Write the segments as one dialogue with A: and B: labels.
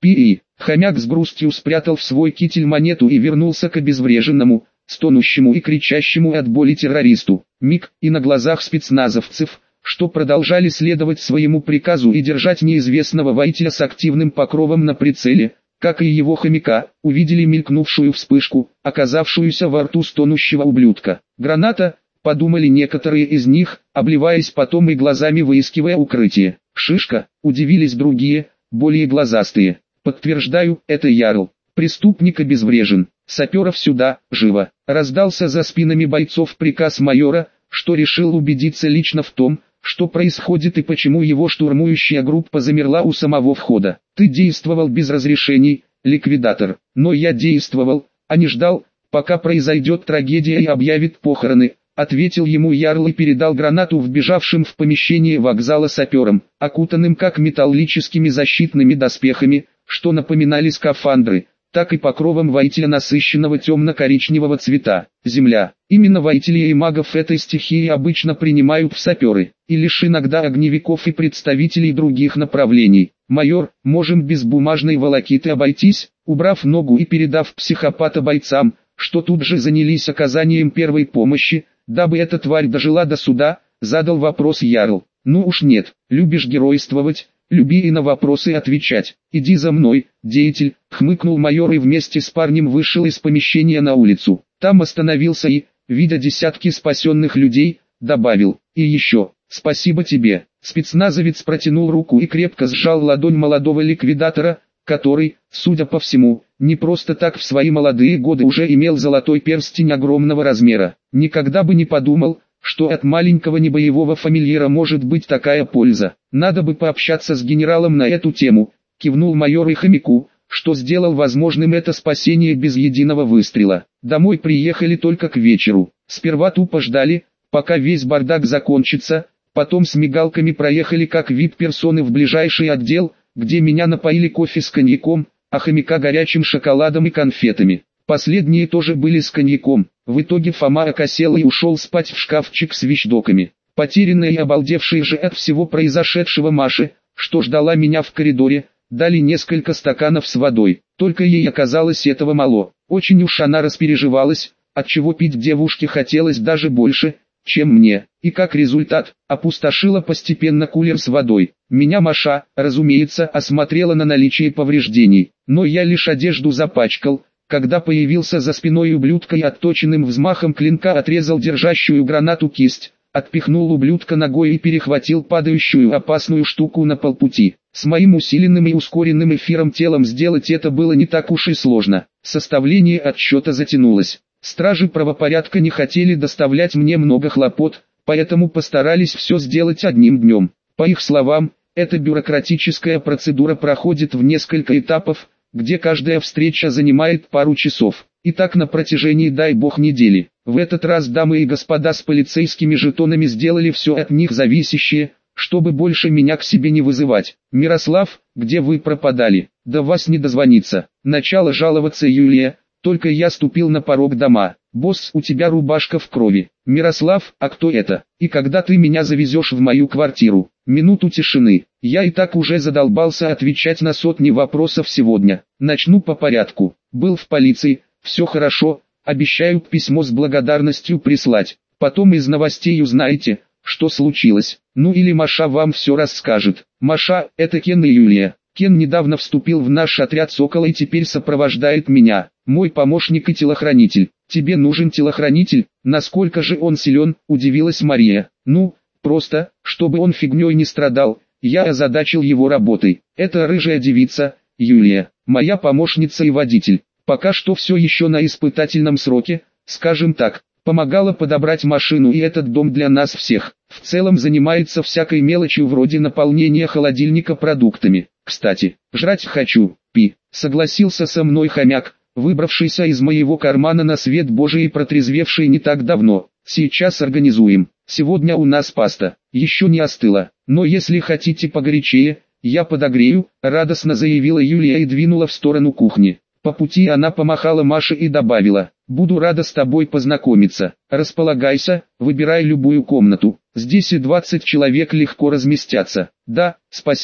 A: Пи. Хомяк с грустью спрятал в свой китель монету и вернулся к обезвреженному, стонущему и кричащему от боли террористу. Миг, и на глазах спецназовцев, что продолжали следовать своему приказу и держать неизвестного воителя с активным покровом на прицеле, как и его хомяка, увидели мелькнувшую вспышку, оказавшуюся во рту стонущего ублюдка. «Граната», подумали некоторые из них, обливаясь потом и глазами выискивая укрытие. «Шишка», удивились другие, более глазастые. «Подтверждаю, это Ярл. Преступник обезврежен. Саперов сюда, живо!» Раздался за спинами бойцов приказ майора, что решил убедиться лично в том, что происходит и почему его штурмующая группа замерла у самого входа. «Ты действовал без разрешений, ликвидатор. Но я действовал, а не ждал, пока произойдет трагедия и объявит похороны», ответил ему Ярл и передал гранату вбежавшим в помещение вокзала саперам, окутанным как металлическими защитными доспехами, что напоминали скафандры, так и покровом воителя насыщенного темно-коричневого цвета. Земля. Именно воителей и магов этой стихии обычно принимают в саперы, и лишь иногда огневиков и представителей других направлений. «Майор, можем без бумажной волокиты обойтись?» Убрав ногу и передав психопата бойцам, что тут же занялись оказанием первой помощи, дабы эта тварь дожила до суда, задал вопрос Ярл. «Ну уж нет, любишь геройствовать, люби и на вопросы отвечать. Иди за мной, деятель», хмыкнул майор и вместе с парнем вышел из помещения на улицу. Там остановился и, видя десятки спасенных людей, добавил: «И еще, спасибо тебе». Спецназовец протянул руку и крепко сжал ладонь молодого ликвидатора, который, судя по всему, не просто так в свои молодые годы уже имел золотой перстень огромного размера. Никогда бы не подумал, что от маленького небоевого фамильяра может быть такая польза. «Надо бы пообщаться с генералом на эту тему», кивнул майор и хомяку, что сделал возможным это спасение без единого выстрела. Домой приехали только к вечеру. Сперва тупо ждали, пока весь бардак закончится, потом с мигалками проехали как вип-персоны в ближайший отдел, где меня напоили кофе с коньяком, а хомяка горячим шоколадом и конфетами. Последние тоже были с коньяком. В итоге Фома окосел и ушел спать в шкафчик с вещдоками. Потерянная и обалдевшая же от всего произошедшего Маше, что ждала меня в коридоре, дали несколько стаканов с водой. Только ей оказалось этого мало. Очень уж она распереживалась, отчего пить девушке хотелось даже больше, чем мне. И как результат, опустошила постепенно кулер с водой. Меня Маша, разумеется, осмотрела на наличие повреждений. Но я лишь одежду запачкал, когда появился за спиной ублюдка и отточенным взмахом клинка отрезал держащую гранату кисть, отпихнул ублюдка ногой и перехватил падающую опасную штуку на полпути. С моим усиленным и ускоренным эфиром телом сделать это было не так уж и сложно. Составление отсчета затянулось. Стражи правопорядка не хотели доставлять мне много хлопот, поэтому постарались все сделать одним днем. По их словам, эта бюрократическая процедура проходит в несколько этапов, где каждая встреча занимает пару часов. И так на протяжении, дай бог, недели. В этот раз дамы и господа с полицейскими жетонами сделали все от них зависящее, чтобы больше меня к себе не вызывать. «Мирослав, где вы пропадали? До вас не дозвониться». Начала жаловаться Юлия, только я ступил на порог дома. «Босс, у тебя рубашка в крови». «Мирослав, а кто это? И когда ты меня завезешь в мою квартиру?» Минуту тишины. Я и так уже задолбался отвечать на сотни вопросов сегодня. Начну по порядку. Был в полиции, все хорошо, обещают письмо с благодарностью прислать. Потом из новостей узнаете, что случилось. Ну или Маша вам все расскажет. Маша, это Кен и Юлия. Кен недавно вступил в наш отряд «Сокола» и теперь сопровождает меня. Мой помощник и телохранитель. Тебе нужен телохранитель? Насколько же он силен, удивилась Мария. Ну, просто, чтобы он фигней не страдал, я озадачил его работой. Это рыжая девица, Юлия, моя помощница и водитель. Пока что все еще на испытательном сроке, скажем так. Помогала подобрать машину и этот дом для нас всех. В целом занимается всякой мелочью вроде наполнения холодильника продуктами. Кстати, жрать хочу, Пи. Согласился со мной хомяк, выбравшийся из моего кармана на свет Божий и протрезвевший не так давно. Сейчас организуем. Сегодня у нас паста. Еще не остыла. Но если хотите погорячее, я подогрею, радостно заявила Юлия и двинула в сторону кухни. По пути она помахала Маше и добавила: «Буду рада с тобой познакомиться. Располагайся, выбирай любую комнату. Здесь и 20 человек легко разместятся». «Да, спасибо»,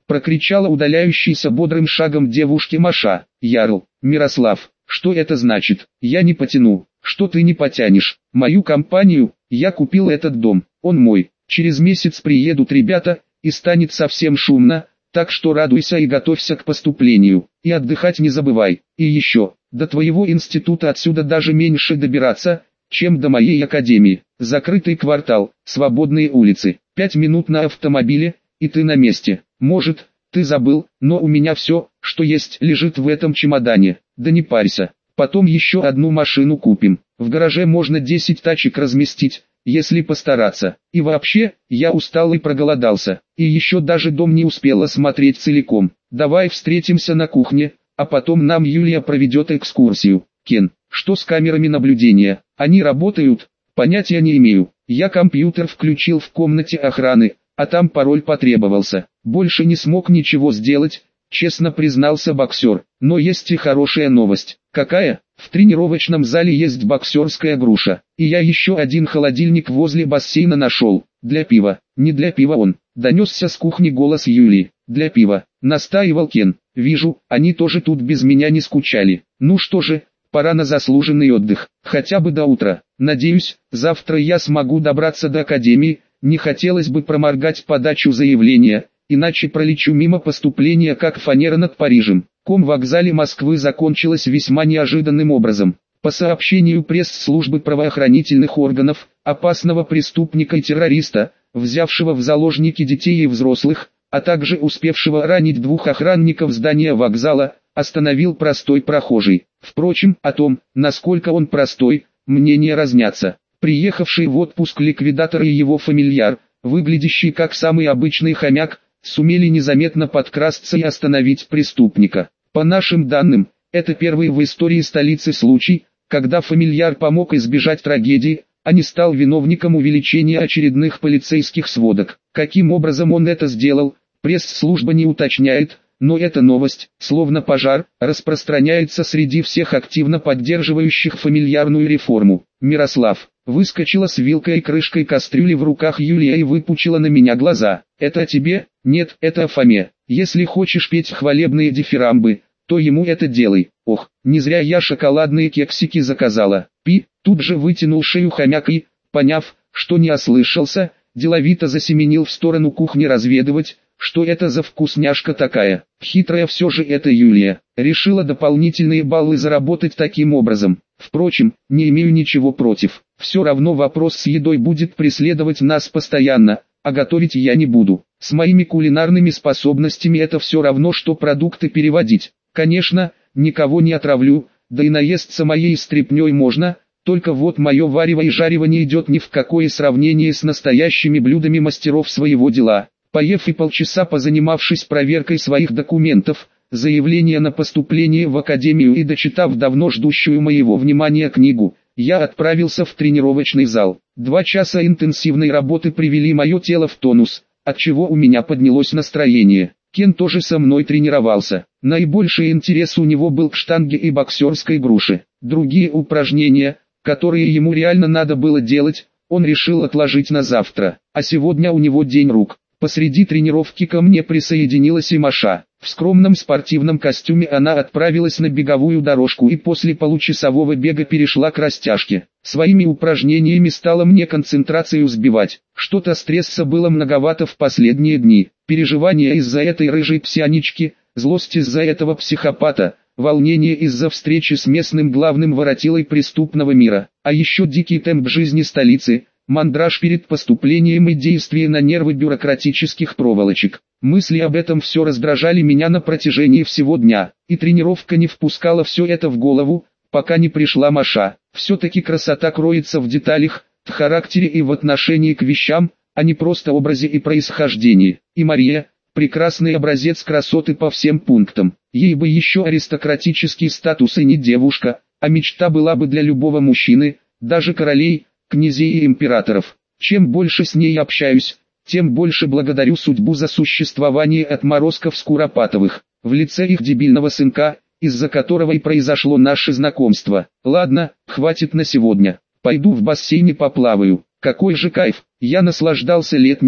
A: прокричала удаляющейся бодрым шагом девушке Маша. Ярл, Мирослав, что это значит? Я не потяну. Что ты не потянешь? Мою компанию, я купил этот дом, он мой. Через месяц приедут ребята, и станет совсем шумно, так что радуйся и готовься к поступлению. И отдыхать не забывай. И еще, до твоего института отсюда даже меньше добираться, чем до моей академии. Закрытый квартал, свободные улицы, 5 минут на автомобиле, и ты на месте. Может, ты забыл, но у меня все, что есть, лежит в этом чемодане. Да не парься, потом еще одну машину купим. В гараже можно 10 тачек разместить, если постараться. И вообще, я устал и проголодался. И еще даже дом не успел осмотреть целиком. Давай встретимся на кухне, а потом нам Юлия проведет экскурсию. Кен, что с камерами наблюдения? Они работают? Понятия не имею. Я компьютер включил в комнате охраны, а там пароль потребовался. Больше не смог ничего сделать, честно признался боксер. Но есть и хорошая новость. Какая? В тренировочном зале есть боксерская груша. И я еще один холодильник возле бассейна нашел. Для пива. Не для пива он. Донесся с кухни голос Юлии. Для пива. Настаивал Кен. Вижу, они тоже тут без меня не скучали. Ну что же, пора на заслуженный отдых. Хотя бы до утра. Надеюсь, завтра я смогу добраться до академии. Не хотелось бы проморгать подачу заявления, иначе пролечу мимо поступления как фанера над Парижем. Комвокзале Москвы закончилось весьма неожиданным образом. По сообщению пресс-службы правоохранительных органов, опасного преступника и террориста, взявшего в заложники детей и взрослых, а также успевшего ранить 2 охранников здания вокзала, остановил простой прохожий. Впрочем, о том, насколько он простой, мнения разнятся. Приехавший в отпуск ликвидатор и его фамильяр, выглядящий как самый обычный хомяк, сумели незаметно подкрасться и остановить преступника. По нашим данным, это первый в истории столицы случай, когда фамильяр помог избежать трагедии, а не стал виновником увеличения очередных полицейских сводок. Каким образом он это сделал, пресс-служба не уточняет, но эта новость, словно пожар, распространяется среди всех активно поддерживающих фамильярную реформу. Мирослав выскочила с вилкой и крышкой кастрюли в руках Юлия и выпучила на меня глаза. «Это о тебе?» «Нет, это о Фоме. Если хочешь петь хвалебные дифирамбы, то ему это делай». «Ох, не зря я шоколадные кексики заказала». «Пи», тут же вытянул шею хомяк и, поняв, что не ослышался, деловито засеменил в сторону кухни разведывать, что это за вкусняшка такая. Хитрая все же это Юлия. Решила дополнительные баллы заработать таким образом. Впрочем, не имею ничего против. Все равно вопрос с едой будет преследовать нас постоянно, а готовить я не буду. С моими кулинарными способностями это все равно, что продукты переводить. Конечно, никого не отравлю, да и наесться моей стряпней можно, только вот мое варево и жарево не идет ни в какое сравнение с настоящими блюдами мастеров своего дела. Поев и полчаса позанимавшись проверкой своих документов, заявление на поступление в академию и дочитав давно ждущую моего внимания книгу, я отправился в тренировочный зал. 2 часа интенсивной работы привели мое тело в тонус, отчего у меня поднялось настроение. Кен тоже со мной тренировался. Наибольший интерес у него был к штанге и боксерской груше. Другие упражнения, которые ему реально надо было делать, он решил отложить на завтра. А сегодня у него день рук. Посреди тренировки ко мне присоединилась и Маша. В скромном спортивном костюме она отправилась на беговую дорожку и после получасового бега перешла к растяжке. Своими упражнениями стала мне концентрацию сбивать. Что-то стресса было многовато в последние дни. Переживания из-за этой рыжей псионички, злость из-за этого психопата, волнение из-за встречи с местным главным воротилой преступного мира, а еще дикий темп жизни столицы, мандраж перед поступлением и действие на нервы бюрократических проволочек. Мысли об этом все раздражали меня на протяжении всего дня, и тренировка не впускала все это в голову, пока не пришла Маша. Все-таки красота кроется в деталях, в характере и в отношении к вещам, а не просто образе и происхождении. И Мария – прекрасный образец красоты по всем пунктам. Ей бы еще аристократический статус и не девушка, а мечта была бы для любого мужчины, даже королей, князей и императоров. Чем больше с ней общаюсь, тем больше благодарю судьбу за существование отморозков Скуропатовых, в лице их дебильного сынка, из-за которого и произошло наше знакомство. Ладно, хватит на сегодня. Пойду в бассейне поплаваю. Какой же кайф! Я наслаждался летней,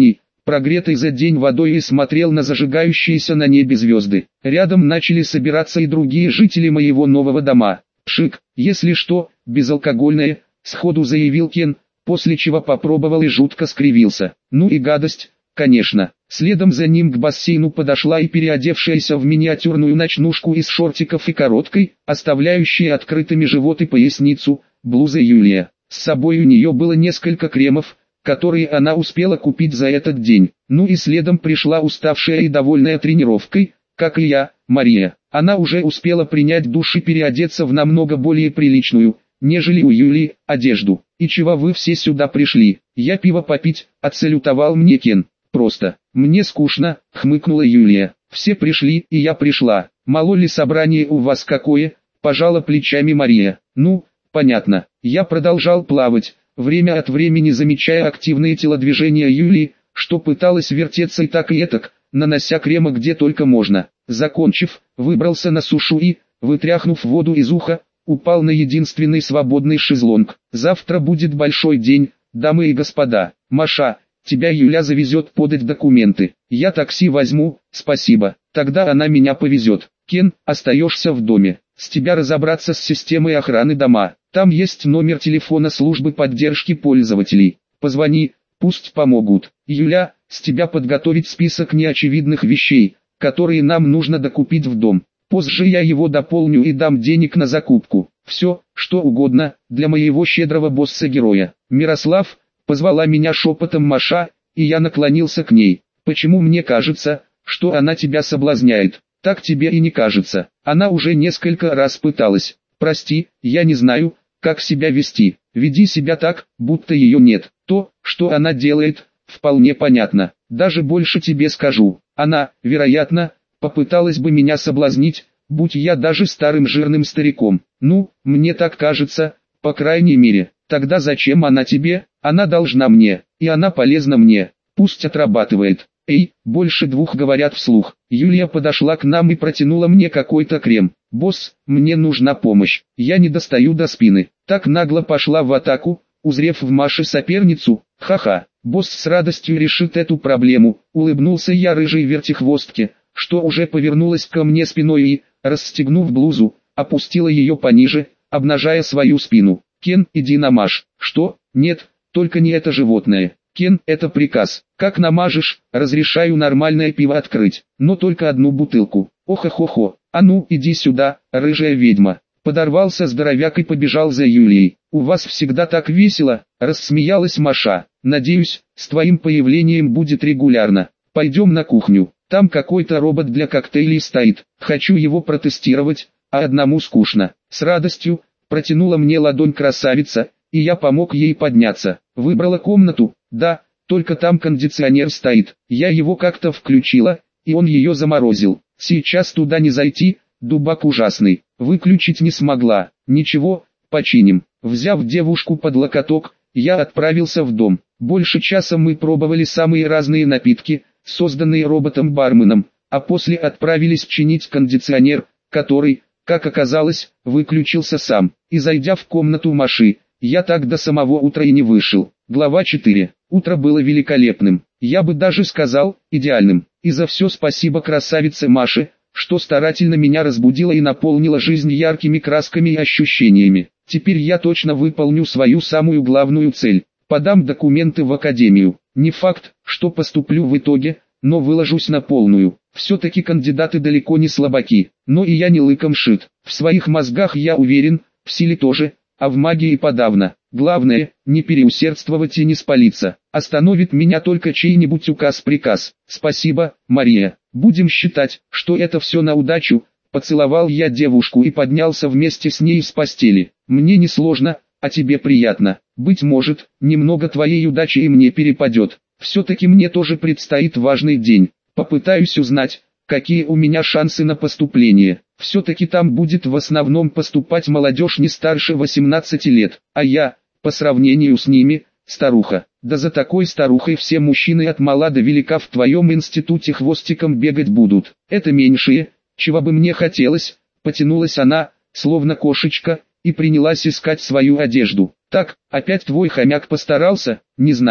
A: прогретой за день водой, и смотрел на зажигающиеся на небе звезды. Рядом начали собираться и другие жители моего нового дома. «Пшик, если что, безалкогольное», — сходу заявил Кен, после чего попробовал и жутко скривился. «Ну и гадость, конечно». Следом за ним к бассейну подошла и переодевшаяся в миниатюрную ночнушку из шортиков и короткой, оставляющей открытыми живот и поясницу, блуза Юлия. С собой у нее было несколько кремов, которые она успела купить за этот день. Ну и следом пришла уставшая и довольная тренировкой, как и я, Мария. Она уже успела принять душ и переодеться в намного более приличную, нежели у Юлии, одежду. «И чего вы все сюда пришли? Я пиво попить», — отсалютовал мне Кен. «Просто, мне скучно», — хмыкнула Юлия. «Все пришли, и я пришла. Мало ли собрание у вас какое?» — пожала плечами Мария. «Ну, понятно». Я продолжал плавать, время от времени замечая активные телодвижения Юлии, что пыталась вертеться и так и этак, нанося крема где только можно. Закончив, выбрался на сушу и, вытряхнув воду из уха, упал на единственный свободный шезлонг. «Завтра будет большой день, дамы и господа. Маша, тебя Юля завезет подать документы. Я такси возьму, спасибо. Тогда она меня повезет. Кен, остаешься в доме. С тебя разобраться с системой охраны дома. Там есть номер телефона службы поддержки пользователей. Позвони, пусть помогут. Юля, с тебя подготовить список неочевидных вещей, которые нам нужно докупить в дом. Позже я его дополню и дам денег на закупку. Все, что угодно, для моего щедрого босса-героя». «Мирослав», — позвала меня шепотом Маша, и я наклонился к ней. «Почему мне кажется, что она тебя соблазняет?» «Так тебе и не кажется. Она уже несколько раз пыталась. Прости, я не знаю, как себя вести. Веди себя так, будто ее нет. То, что она делает, вполне понятно. Даже больше тебе скажу. Она, вероятно, попыталась бы меня соблазнить, будь я даже старым жирным стариком. Ну, мне так кажется, по крайней мере. Тогда зачем она тебе? Она должна мне, и она полезна мне. Пусть отрабатывает». «Эй, больше двух говорят вслух». Юлия подошла к нам и протянула мне какой-то крем. «Босс, мне нужна помощь. Я не достаю до спины». Так нагло пошла в атаку, узрев в Маше соперницу. «Ха-ха, босс с радостью решит эту проблему», — улыбнулся я рыжей вертихвостке, что уже повернулась ко мне спиной и, расстегнув блузу, опустила ее пониже, обнажая свою спину. «Кен, иди намажь». «Что? Нет, только не это животное». «Кен, это приказ. Как намажешь, разрешаю нормальное пиво открыть, но только одну бутылку». «Ох-охо-хо, а ну иди сюда, рыжая ведьма». Подорвался здоровяк и побежал за Юлией. «У вас всегда так весело», — рассмеялась Маша. «Надеюсь, с твоим появлением будет регулярно. Пойдем на кухню, там какой-то робот для коктейлей стоит. Хочу его протестировать, а одному скучно». С радостью протянула мне ладонь красавица, и я помог ей подняться. Выбрала комнату, да, только там кондиционер стоит. Я его как-то включила, и он ее заморозил. Сейчас туда не зайти, дубак ужасный. Выключить не смогла. Ничего, починим. Взяв девушку под локоток, я отправился в дом. Больше часа мы пробовали самые разные напитки, созданные роботом-барменом, а после отправились чинить кондиционер, который, как оказалось, выключился сам. И зайдя в комнату Маши, я так до самого утра и не вышел. Глава 4. Утро было великолепным. Я бы даже сказал, идеальным. И за все спасибо красавице Маше, что старательно меня разбудила и наполнила жизнь яркими красками и ощущениями. Теперь я точно выполню свою самую главную цель. Подам документы в академию. Не факт, что поступлю в итоге, но выложусь на полную. Все-таки кандидаты далеко не слабаки. Но и я не лыком шит. В своих мозгах я уверен, в силе тоже, а в магии подавно. Главное, не переусердствовать и не спалиться. Остановит меня только чей-нибудь указ-приказ. Спасибо, Мария. Будем считать, что это все на удачу. Поцеловал я девушку и поднялся вместе с ней с постели. Мне не сложно, а тебе приятно. Быть может, немного твоей удачи и мне перепадет. Все-таки мне тоже предстоит важный день. Попытаюсь узнать, какие у меня шансы на поступление. Все-таки там будет в основном поступать молодежь не старше 18 лет, а я, по сравнению с ними, старуха. Да за такой старухой все мужчины от мала до велика в твоем институте хвостиком бегать будут. Это меньшее, чего бы мне хотелось. Потянулась она, словно кошечка, и принялась искать свою одежду. Так, опять твой хомяк постарался? Не знаю.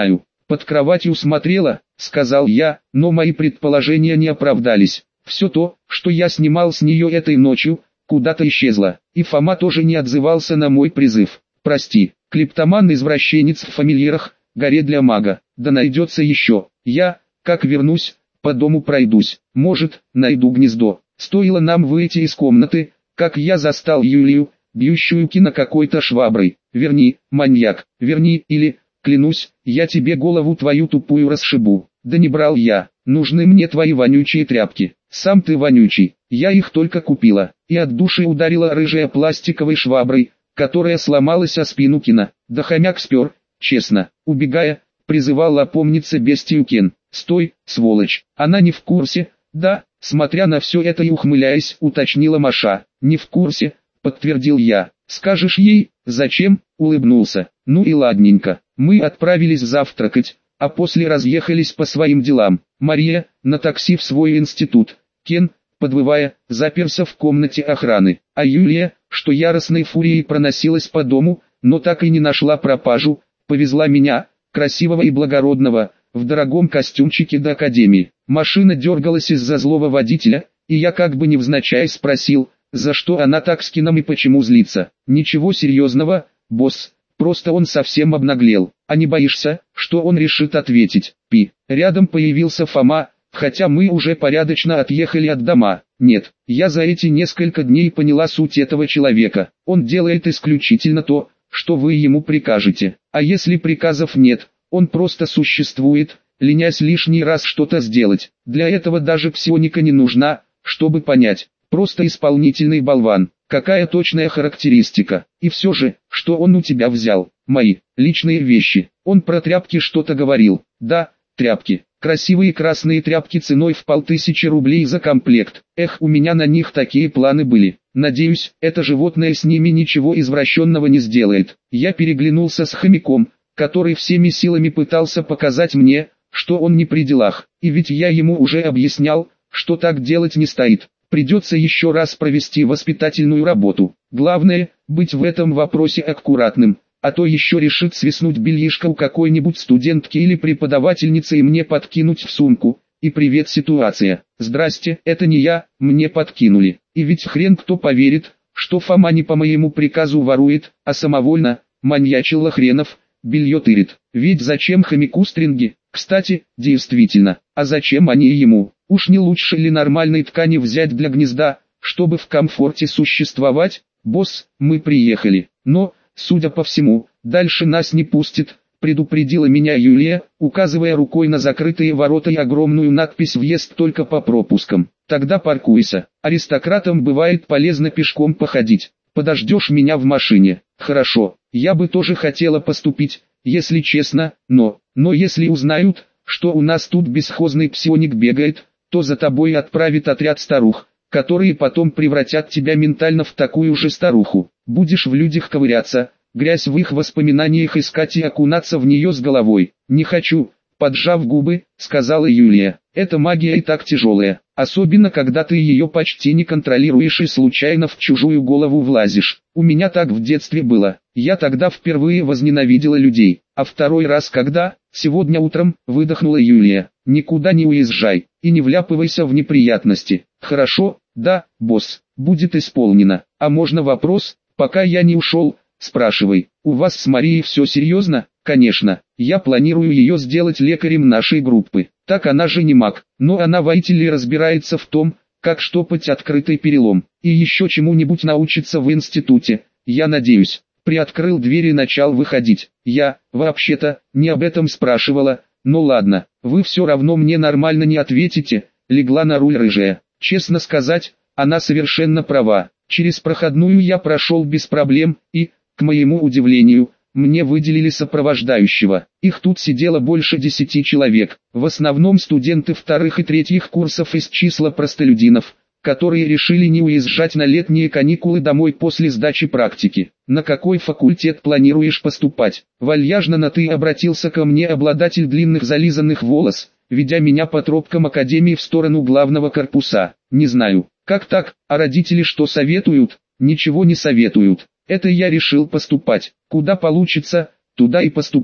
A: под кроватью смотрела, сказал я, но мои предположения не оправдались. Все то, что я снимал с нее этой ночью, куда-то исчезло, и Фома тоже не отзывался на мой призыв. Прости, клептоман-извращенец в фамильярах, горе для мага, да найдется еще. Я, как вернусь, по дому пройдусь, может, найду гнездо. Стоило нам выйти из комнаты, как я застал Юлию, бьющую Кина какой-то шваброй. Верни, маньяк, верни, или, клянусь, я тебе голову твою тупую расшибу. Да не брал я, нужны мне твои вонючие тряпки. Сам ты вонючий, я их только купила. И от души ударила рыжая пластиковой шваброй, которая сломалась о спину Кина. Да хомяк спер, честно, убегая, призывал опомниться бестию Кен. Стой, сволочь, она не в курсе, да, смотря на все это и ухмыляясь, уточнила Маша. Не в курсе, подтвердил я. Скажешь ей, зачем, улыбнулся. Ну и ладненько, мы отправились завтракать, а после разъехались по своим делам. Мария, на такси в свой институт. Кен, подвывая, заперся в комнате охраны. А Юлия, что яростной фурией проносилась по дому, но так и не нашла пропажу, повезла меня, красивого и благородного, в дорогом костюмчике до академии. Машина дергалась из-за злого водителя, и я как бы невзначай спросил, за что она так с Кином и почему злится. Ничего серьезного, босс, просто он совсем обнаглел. А не боишься, что он решит ответить? Пи. Рядом появился Фома, хотя мы уже порядочно отъехали от дома. Нет, я за эти несколько дней поняла суть этого человека. Он делает исключительно то, что вы ему прикажете. А если приказов нет, он просто существует, ленясь лишний раз что-то сделать. Для этого даже псионика не нужна, чтобы понять. Просто исполнительный болван. Какая точная характеристика. И все же, что он у тебя взял? Мои личные вещи. Он про тряпки что-то говорил. Да, тряпки. Красивые красные тряпки ценой в 500 рублей за комплект. Эх, у меня на них такие планы были. Надеюсь, это животное с ними ничего извращенного не сделает. Я переглянулся с хомяком, который всеми силами пытался показать мне, что он не при делах. И ведь я ему уже объяснял, что так делать не стоит. Придется еще раз провести воспитательную работу. Главное, быть в этом вопросе аккуратным, а то еще решит свистнуть бельишко у какой-нибудь студентки или преподавательницы и мне подкинуть в сумку. И привет ситуация. Здрасте, это не я, мне подкинули. И ведь хрен кто поверит, что Фома не по моему приказу ворует, а самовольно, маньячил хренов, белье тырит. Ведь зачем хомяку стринги? Кстати, действительно, а зачем они ему? Уж не лучше ли нормальной ткани взять для гнезда, чтобы в комфорте существовать? Босс, мы приехали, но, судя по всему, дальше нас не пустит, предупредила меня Юлия, указывая рукой на закрытые ворота и огромную надпись «Въезд только по пропускам». Тогда паркуйся, аристократам бывает полезно пешком походить. Подождешь меня в машине? Хорошо, я бы тоже хотела поступить, если честно, но если узнают, что у нас тут бесхозный псионик бегает, то за тобой отправит отряд старух, которые потом превратят тебя ментально в такую же старуху. Будешь в людях ковыряться, грязь в их воспоминаниях искать и окунаться в нее с головой. Не хочу, поджав губы, сказала Юлия. Эта магия и так тяжелая, особенно когда ты ее почти не контролируешь и случайно в чужую голову влазишь. У меня так в детстве было. Я тогда впервые возненавидела людей, а второй раз когда, сегодня утром, выдохнула Юлия. Никуда не уезжай, и не вляпывайся в неприятности. Хорошо, да, босс, будет исполнено. А можно вопрос, пока я не ушел? Спрашивай. У вас с Марией все серьезно? Конечно, я планирую ее сделать лекарем нашей группы. Так она же не маг, но она воитель и разбирается в том, как штопать открытый перелом. И еще чему-нибудь научится в институте, я надеюсь. Приоткрыл дверь и начал выходить. Я, вообще-то, не об этом спрашивала, но ладно, вы все равно мне нормально не ответите, легла на руль рыжая. Честно сказать, она совершенно права. Через проходную я прошел без проблем и, к моему удивлению, мне выделили сопровождающего. Их тут сидело больше 10 человек, в основном студенты вторых и третьих курсов из числа простолюдинов, которые решили не уезжать на летние каникулы домой после сдачи практики. На какой факультет планируешь поступать? Вальяжно на «ты» обратился ко мне обладатель длинных зализанных волос, ведя меня по тропкам академии в сторону главного корпуса. Не знаю, как так, а родители что советуют? Ничего не советуют. Это я решил поступать. Куда получится, туда и поступлю.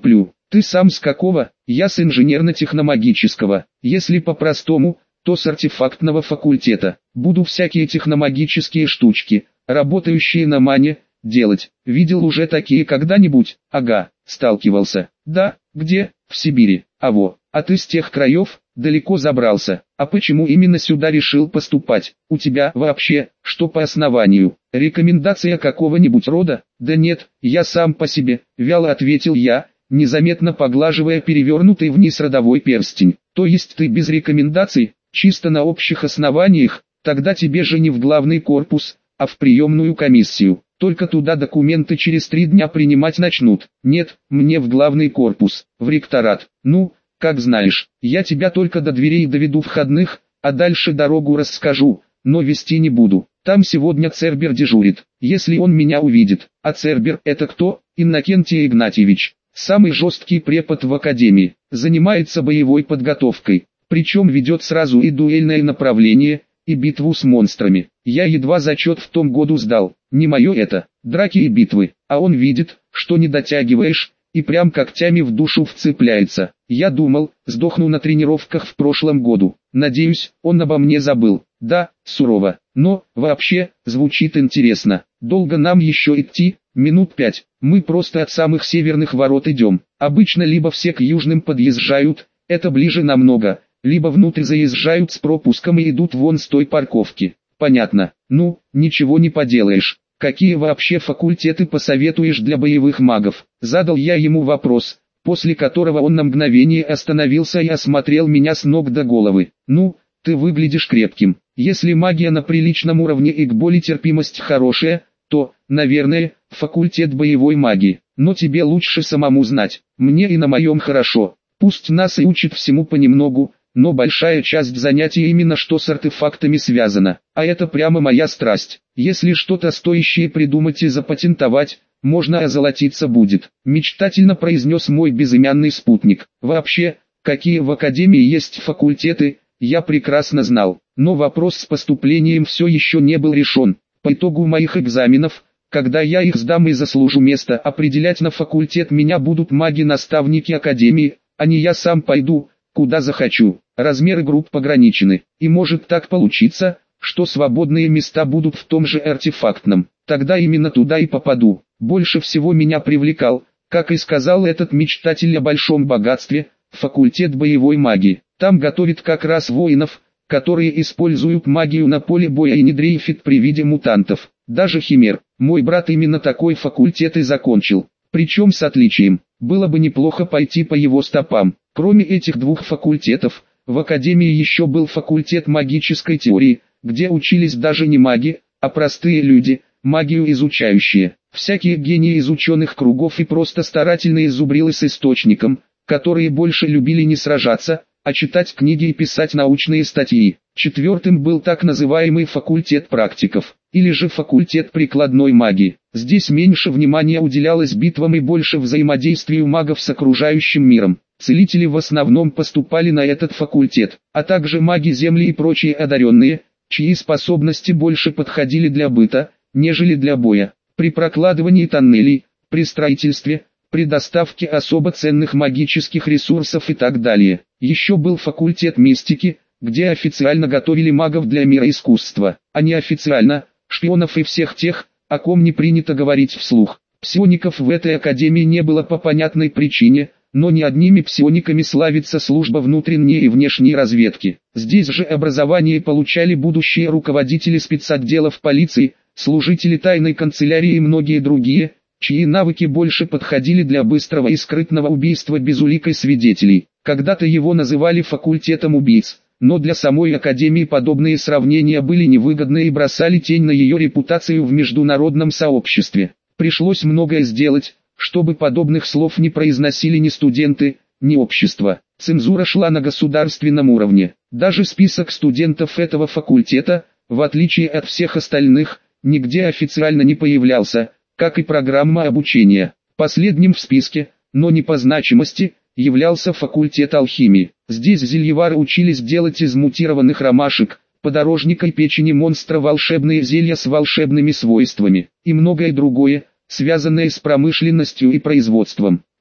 A: Ты сам с какого? Я с инженерно-техномагического. Если по-простому, то с артефактного факультета. Буду всякие техномагические штучки, работающие на мане, делать. Видел уже такие когда-нибудь? Ага, сталкивался. Да, где? В Сибири. А ты с тех краев? Далеко забрался. А почему именно сюда решил поступать? У тебя вообще, что по основанию? Рекомендация какого-нибудь рода? Да нет, я сам по себе, вяло ответил я, незаметно поглаживая перевернутый вниз родовой перстень. То есть ты без рекомендаций, чисто на общих основаниях? Тогда тебе же не в главный корпус, а в приемную комиссию. Только туда документы через 3 дня принимать начнут. Нет, мне в главный корпус, в ректорат. Ну, как знаешь, я тебя только до дверей доведу входных, а дальше дорогу расскажу, но вести не буду. Там сегодня Цербер дежурит, если он меня увидит. А Цербер это кто? Иннокентий Игнатьевич, самый жесткий препод в академии, занимается боевой подготовкой, причем ведет сразу и дуэльное направление, и битву с монстрами. Я едва зачет в том году сдал, не мое это, драки и битвы, а он видит, что не дотягиваешь, и прям когтями в душу вцепляется. Я думал, сдохну на тренировках в прошлом году. Надеюсь, он обо мне забыл. Да, сурово, но, вообще, звучит интересно. Долго нам еще идти? Минут 5. Мы просто от самых северных ворот идем. Обычно либо все к южным подъезжают, это ближе намного, либо внутрь заезжают с пропуском и идут вон с той парковки. Понятно. Ну, ничего не поделаешь. Какие вообще факультеты посоветуешь для боевых магов? Задал я ему вопрос, после которого он на мгновение остановился и осмотрел меня с ног до головы. Ну, ты выглядишь крепким. Если магия на приличном уровне и к боли терпимость хорошая, то, наверное, факультет боевой магии. Но тебе лучше самому знать. Мне и на моем хорошо. Пусть нас и учат всему понемногу, но большая часть занятий именно что с артефактами связана, а это прямо моя страсть. Если что-то стоящее придумать и запатентовать, можно озолотиться будет, мечтательно произнес мой безымянный спутник. Вообще, какие в академии есть факультеты, я прекрасно знал, но вопрос с поступлением все еще не был решен. По итогу моих экзаменов, когда я их сдам и заслужу место, определять на факультет меня будут маги-наставники академии, а не я сам пойду куда захочу. Размеры групп ограничены, и может так получиться, что свободные места будут в том же артефактном. Тогда именно туда и попаду. Больше всего меня привлекал, как и сказал этот мечтатель о большом богатстве, факультет боевой магии. Там готовят как раз воинов, которые используют магию на поле боя и не дрейфят при виде мутантов. Даже химер. Мой брат именно такой факультет и закончил. Причем с отличием. Было бы неплохо пойти по его стопам. Кроме этих двух факультетов, в академии еще был факультет магической теории, где учились даже не маги, а простые люди, магию изучающие. Всякие гении из ученых кругов и просто старательные зубрилы с источником, которые больше любили не сражаться, а читать книги и писать научные статьи. Четвертым был так называемый факультет практиков, или же факультет прикладной магии. Здесь меньше внимания уделялось битвам и больше взаимодействию магов с окружающим миром. Целители в основном поступали на этот факультет, а также маги земли и прочие одаренные, чьи способности больше подходили для быта, нежели для боя. При прокладывании тоннелей, при строительстве, при доставке особо ценных магических ресурсов и так далее. Еще был факультет мистики, где официально готовили магов для мира искусства, а неофициально – шпионов и всех тех, о ком не принято говорить вслух. Псиоников в этой академии не было по понятной причине, но не одними псиониками славится служба внутренней и внешней разведки. Здесь же образование получали будущие руководители спецотделов полиции, служители тайной канцелярии и многие другие, чьи навыки больше подходили для быстрого и скрытного убийства без улик и свидетелей. Когда-то его называли факультетом убийц, но для самой академии подобные сравнения были невыгодны и бросали тень на ее репутацию в международном сообществе. Пришлось многое сделать, чтобы подобных слов не произносили ни студенты, ни общество. Цензура шла на государственном уровне. Даже список студентов этого факультета, в отличие от всех остальных, нигде официально не появлялся, как и программа обучения. Последним в списке, но не по значимости, являлся факультет алхимии. Здесь зельевары учились делать из мутированных ромашек, подорожника печени монстра волшебные зелья с волшебными свойствами, и многое другое, связанное с промышленностью и производством.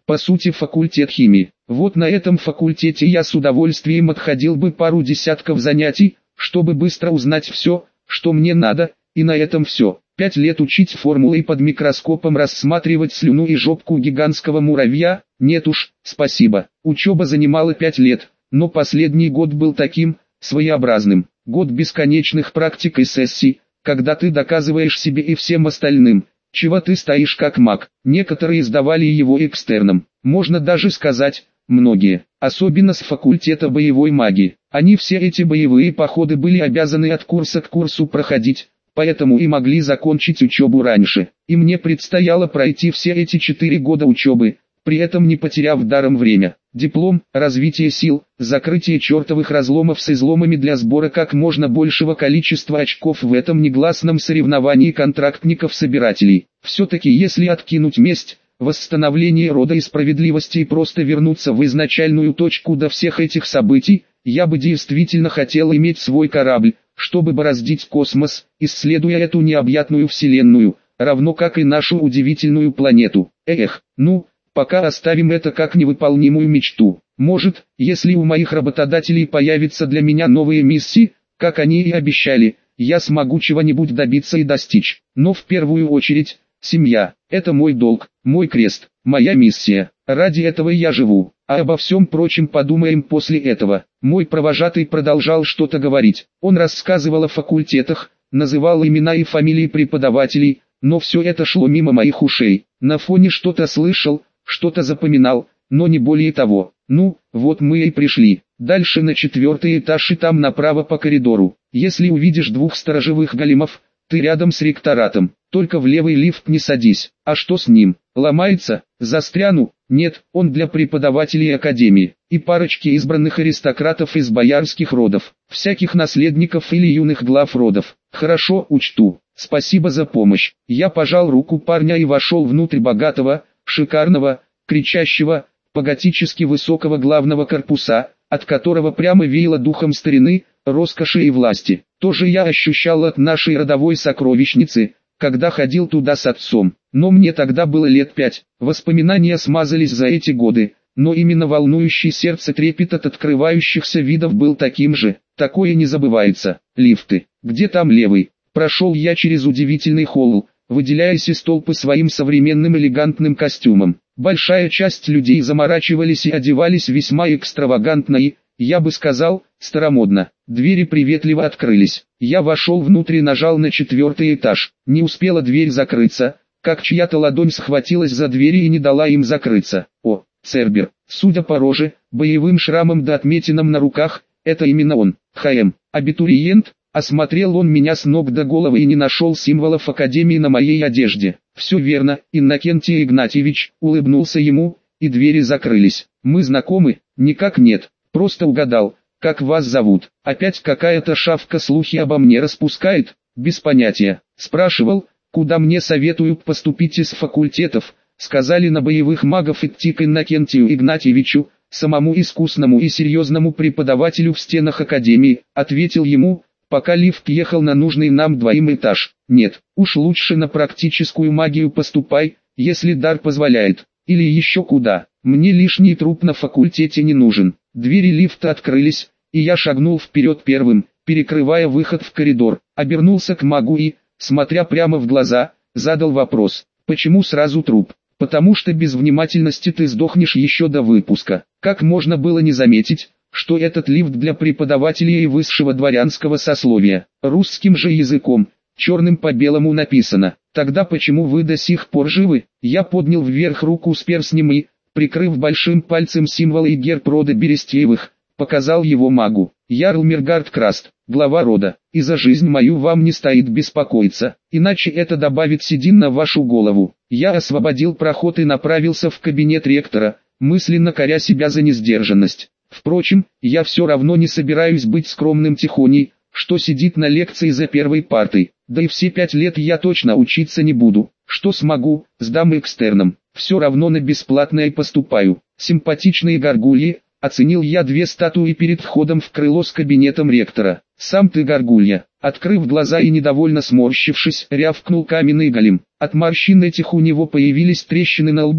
A: по сути факультет химии. Вот на этом факультете я с удовольствием отходил бы пару десятков занятий, чтобы быстро узнать все, что мне надо, и на этом все. 5 лет учить формулы и под микроскопом рассматривать слюну и жопку гигантского муравья? Нет уж, спасибо. Учеба занимала 5 лет, но последний год был таким, своеобразным. Год бесконечных практик и сессий, когда ты доказываешь себе и всем остальным, чего ты стоишь как маг. Некоторые сдавали его экстерном. Можно даже сказать, многие, особенно с факультета боевой магии. Они все эти боевые походы были обязаны от курса к курсу проходить, поэтому и могли закончить учебу раньше. И мне предстояло пройти все эти 4 года учебы, при этом не потеряв даром время. Диплом, развитие сил, закрытие чертовых разломов с изломами для сбора как можно большего количества очков в этом негласном соревновании контрактников-собирателей. Все-таки если откинуть месть, восстановление рода и справедливости и просто вернуться в изначальную точку до всех этих событий, я бы действительно хотел иметь свой корабль, чтобы бороздить космос, исследуя эту необъятную вселенную, равно как и нашу удивительную планету. Пока оставим это как невыполнимую мечту. Может, если у моих работодателей появятся для меня новые миссии, как они и обещали, я смогу чего-нибудь добиться и достичь. Но в первую очередь, семья – это мой долг, мой крест, моя миссия. Ради этого я живу, а обо всем прочем подумаем после этого. Мой провожатый продолжал что-то говорить. Он рассказывал о факультетах, называл имена и фамилии преподавателей, но все это шло мимо моих ушей. На фоне что-то слышал, что-то запоминал, но не более того. Вот мы и пришли. Дальше на 4-й этаж и там направо по коридору. Если увидишь 2 сторожевых големов, ты рядом с ректоратом. Только в левый лифт не садись. А что с ним? Ломается? Застряну? Нет, он для преподавателей академии. И парочки избранных аристократов из боярских родов. Всяких наследников или юных глав родов. Хорошо, учту. Спасибо за помощь. Я пожал руку парня и вошел внутрь богатого, шикарного, кричащего, по-готически высокого главного корпуса, от которого прямо веяло духом старины, роскоши и власти. Тоже я ощущал от нашей родовой сокровищницы, когда ходил туда с отцом. Но мне тогда было лет 5, воспоминания смазались за эти годы, но именно волнующий сердце трепет от открывающихся видов был таким же. Такое не забывается. Лифты. Где там левый? Прошел я через удивительный холл, выделяясь из толпы своим современным элегантным костюмом. Большая часть людей заморачивались и одевались весьма экстравагантно и, я бы сказал, старомодно. Двери приветливо открылись. Я вошел внутрь и нажал на 4-й этаж. Не успела дверь закрыться, как чья-то ладонь схватилась за двери и не дала им закрыться. О, Цербер, судя по роже, боевым шрамам да отметинам на руках, это именно он. Абитуриент. Осмотрел он меня с ног до головы и не нашел символов академии на моей одежде. Все верно, Иннокентий Игнатьевич, улыбнулся ему, и двери закрылись. Мы знакомы? Никак нет, просто угадал. Как вас зовут? Опять какая-то шавка слухи обо мне распускает? Без понятия. Спрашивал, куда мне советуют поступить из факультетов. Сказали на боевых магов идти к Иннокентию Игнатьевичу, самому искусному и серьезному преподавателю в стенах академии. Ответил ему, пока лифт ехал на нужный нам 2-й этаж. Нет, уж лучше на практическую магию поступай, если дар позволяет. Или еще куда. Мне лишний труп на факультете не нужен. Двери лифта открылись, и я шагнул вперед первым, перекрывая выход в коридор. Обернулся к магу и, смотря прямо в глаза, задал вопрос. Почему сразу труп? Потому что без внимательности ты сдохнешь еще до выпуска. Как можно было не заметить, что этот лифт для преподавателей и высшего дворянского сословия, русским же языком, черным по белому написано. Тогда почему вы до сих пор живы? Я поднял вверх руку с перстнем и, прикрыв большим пальцем символ и герб рода Берестеевых, показал его магу. Ярл Миргард Краст, глава рода, и за жизнь мою вам не стоит беспокоиться, иначе это добавит седин на вашу голову. Я освободил проход и направился в кабинет ректора, мысленно коря себя за несдержанность. Впрочем, я все равно не собираюсь быть скромным тихоней, что сидит на лекции за первой партой. Да и все 5 лет я точно учиться не буду. Что смогу, сдам экстерном. Все равно на бесплатное поступаю. Симпатичные горгульи, оценил я 2 статуи перед входом в крыло с кабинетом ректора. Сам ты горгулья. Открыв глаза и недовольно сморщившись, рявкнул каменный голем. От морщин этих у него появились трещины на лбу,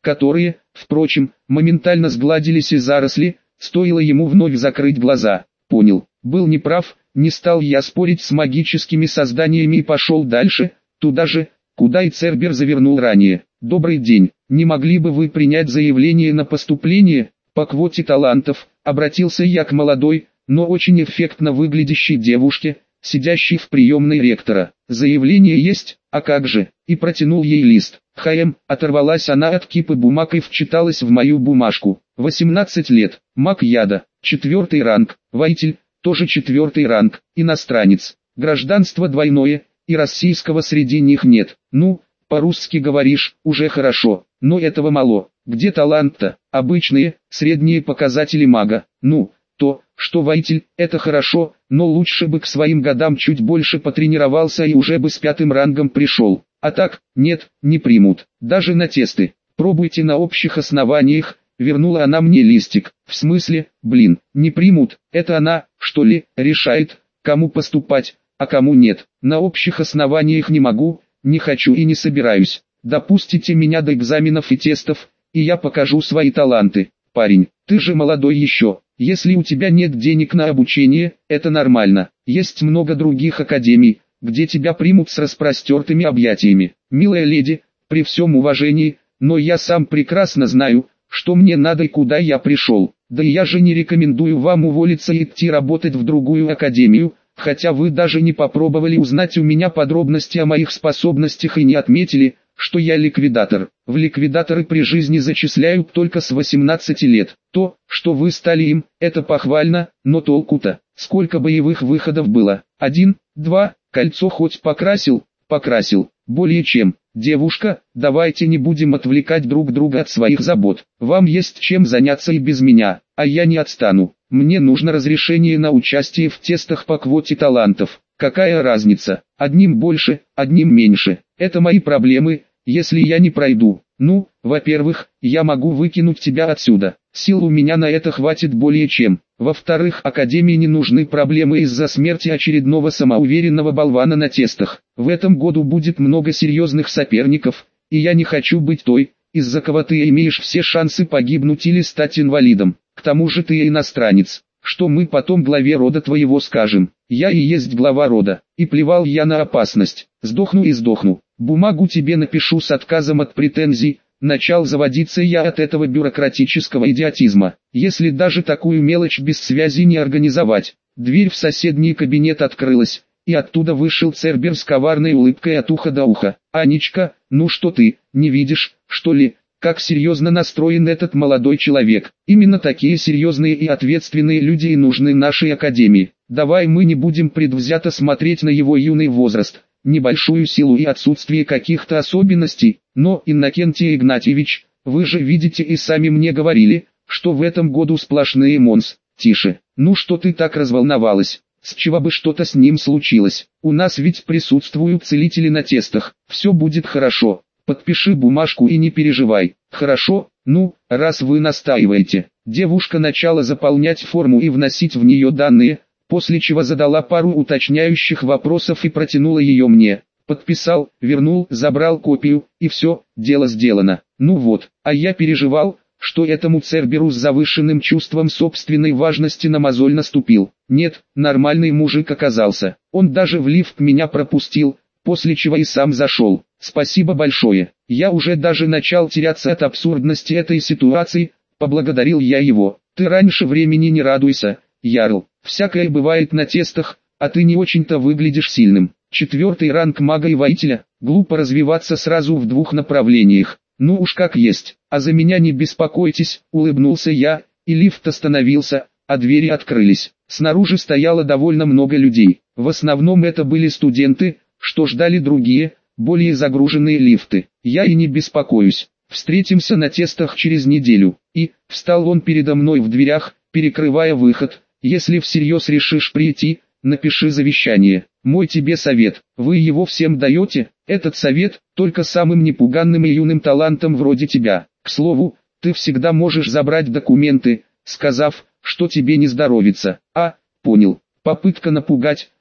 A: которые, впрочем, моментально сгладились и заросли, стоило ему вновь закрыть глаза. Понял, был неправ, не стал я спорить с магическими созданиями и пошел дальше, туда же, куда и Цербер завернул ранее. «Добрый день, не могли бы вы принять заявление на поступление по квоте талантов?» Обратился я к молодой, но очень эффектно выглядящей девушке, сидящей в приемной ректора. «Заявление есть, а как же?» И протянул ей лист. Оторвалась она от кипы бумаг и вчиталась в мою бумажку. 18 лет, маг яда, 4 ранг, воитель, тоже 4 ранг, иностранец, гражданство двойное, и российского среди них нет. Ну, по-русски говоришь, уже хорошо, но этого мало. Где талант-то? Обычные, средние показатели мага. Ну, то, что воитель, это хорошо, но лучше бы к своим годам чуть больше потренировался и уже бы с 5 рангом пришел. А так, нет, не примут, даже на тесты. Пробуйте на общих основаниях. Вернула она мне листик. В смысле, блин, не примут, это она, что ли, решает, кому поступать, а кому нет. На общих основаниях не могу, не хочу и не собираюсь. Допустите меня до экзаменов и тестов, и я покажу свои таланты. Парень, ты же молодой еще, если у тебя нет денег на обучение, это нормально. Есть много других академий, где тебя примут с распростертыми объятиями. Милая леди, при всем уважении, но я сам прекрасно знаю, что мне надо и куда я пришел. Да и я же не рекомендую вам уволиться и идти работать в другую академию, хотя вы даже не попробовали узнать у меня подробности о моих способностях и не отметили, что я ликвидатор. В ликвидаторы при жизни зачисляют только с 18 лет. То, что вы стали им, это похвально, но толку-то? Сколько боевых выходов было? 1, 2, кольцо хоть покрасил? Покрасил. Более чем. Девушка, давайте не будем отвлекать друг друга от своих забот. Вам есть чем заняться и без меня, а я не отстану. Мне нужно разрешение на участие в тестах по квоте талантов. Какая разница? Одним больше, одним меньше. Это мои проблемы, если я не пройду. Ну, во-первых, я могу выкинуть тебя отсюда. Сил у меня на это хватит более чем. Во-вторых, академии не нужны проблемы из-за смерти очередного самоуверенного болвана на тестах. В этом году будет много серьезных соперников, и я не хочу быть той, из-за кого ты имеешь все шансы погибнуть или стать инвалидом. К тому же ты иностранец. Что мы потом главе рода твоего скажем? Я и есть глава рода, и плевал я на опасность. Сдохну и сдохну. Бумагу тебе напишу с отказом от претензий. Начал заводиться я от этого бюрократического идиотизма. Если даже такую мелочь без связи не организовать. Дверь в соседний кабинет открылась, и оттуда вышел Цербер с коварной улыбкой от уха до уха. «Анечка, ну что ты, не видишь, что ли, как серьезно настроен этот молодой человек? Именно такие серьезные и ответственные люди и нужны нашей академии. Давай мы не будем предвзято смотреть на его юный возраст, небольшую силу и отсутствие каких-то особенностей, но, Иннокентий Игнатьевич, вы же видите и сами мне говорили, что в этом году сплошные монс. Тише, ну что ты так разволновалась? С чего бы что-то с ним случилось? У нас ведь присутствуют целители на тестах, все будет хорошо. Подпиши бумажку и не переживай. Хорошо, ну, раз вы настаиваете. Девушка начала заполнять форму и вносить в нее данные, после чего задала пару уточняющих вопросов и протянула ее мне. Подписал, вернул, забрал копию, и все, дело сделано. Ну вот, а я переживал, что этому Церберу с завышенным чувством собственной важности на мозоль наступил. Нет, нормальный мужик оказался. Он даже в лифт меня пропустил, после чего и сам зашел. Спасибо большое. Я уже даже начал теряться от абсурдности этой ситуации, поблагодарил я его. Ты раньше времени не радуйся, Ярл. Всякое бывает на тестах, а ты не очень-то выглядишь сильным. 4 ранг мага и воителя, глупо развиваться сразу в двух направлениях. Ну уж как есть, а за меня не беспокойтесь, улыбнулся я, и лифт остановился, а двери открылись. Снаружи стояло довольно много людей. В основном это были студенты, что ждали другие, более загруженные лифты. Я и не беспокоюсь. Встретимся на тестах через неделю. И, встал он передо мной в дверях, перекрывая выход. Если всерьез решишь прийти, напиши завещание. Мой тебе совет. Вы его всем даете? Этот совет, только самым непуганным и юным талантам вроде тебя. К слову, ты всегда можешь забрать документы, сказав, что тебе не здоровится. А, понял. Попытка напугать,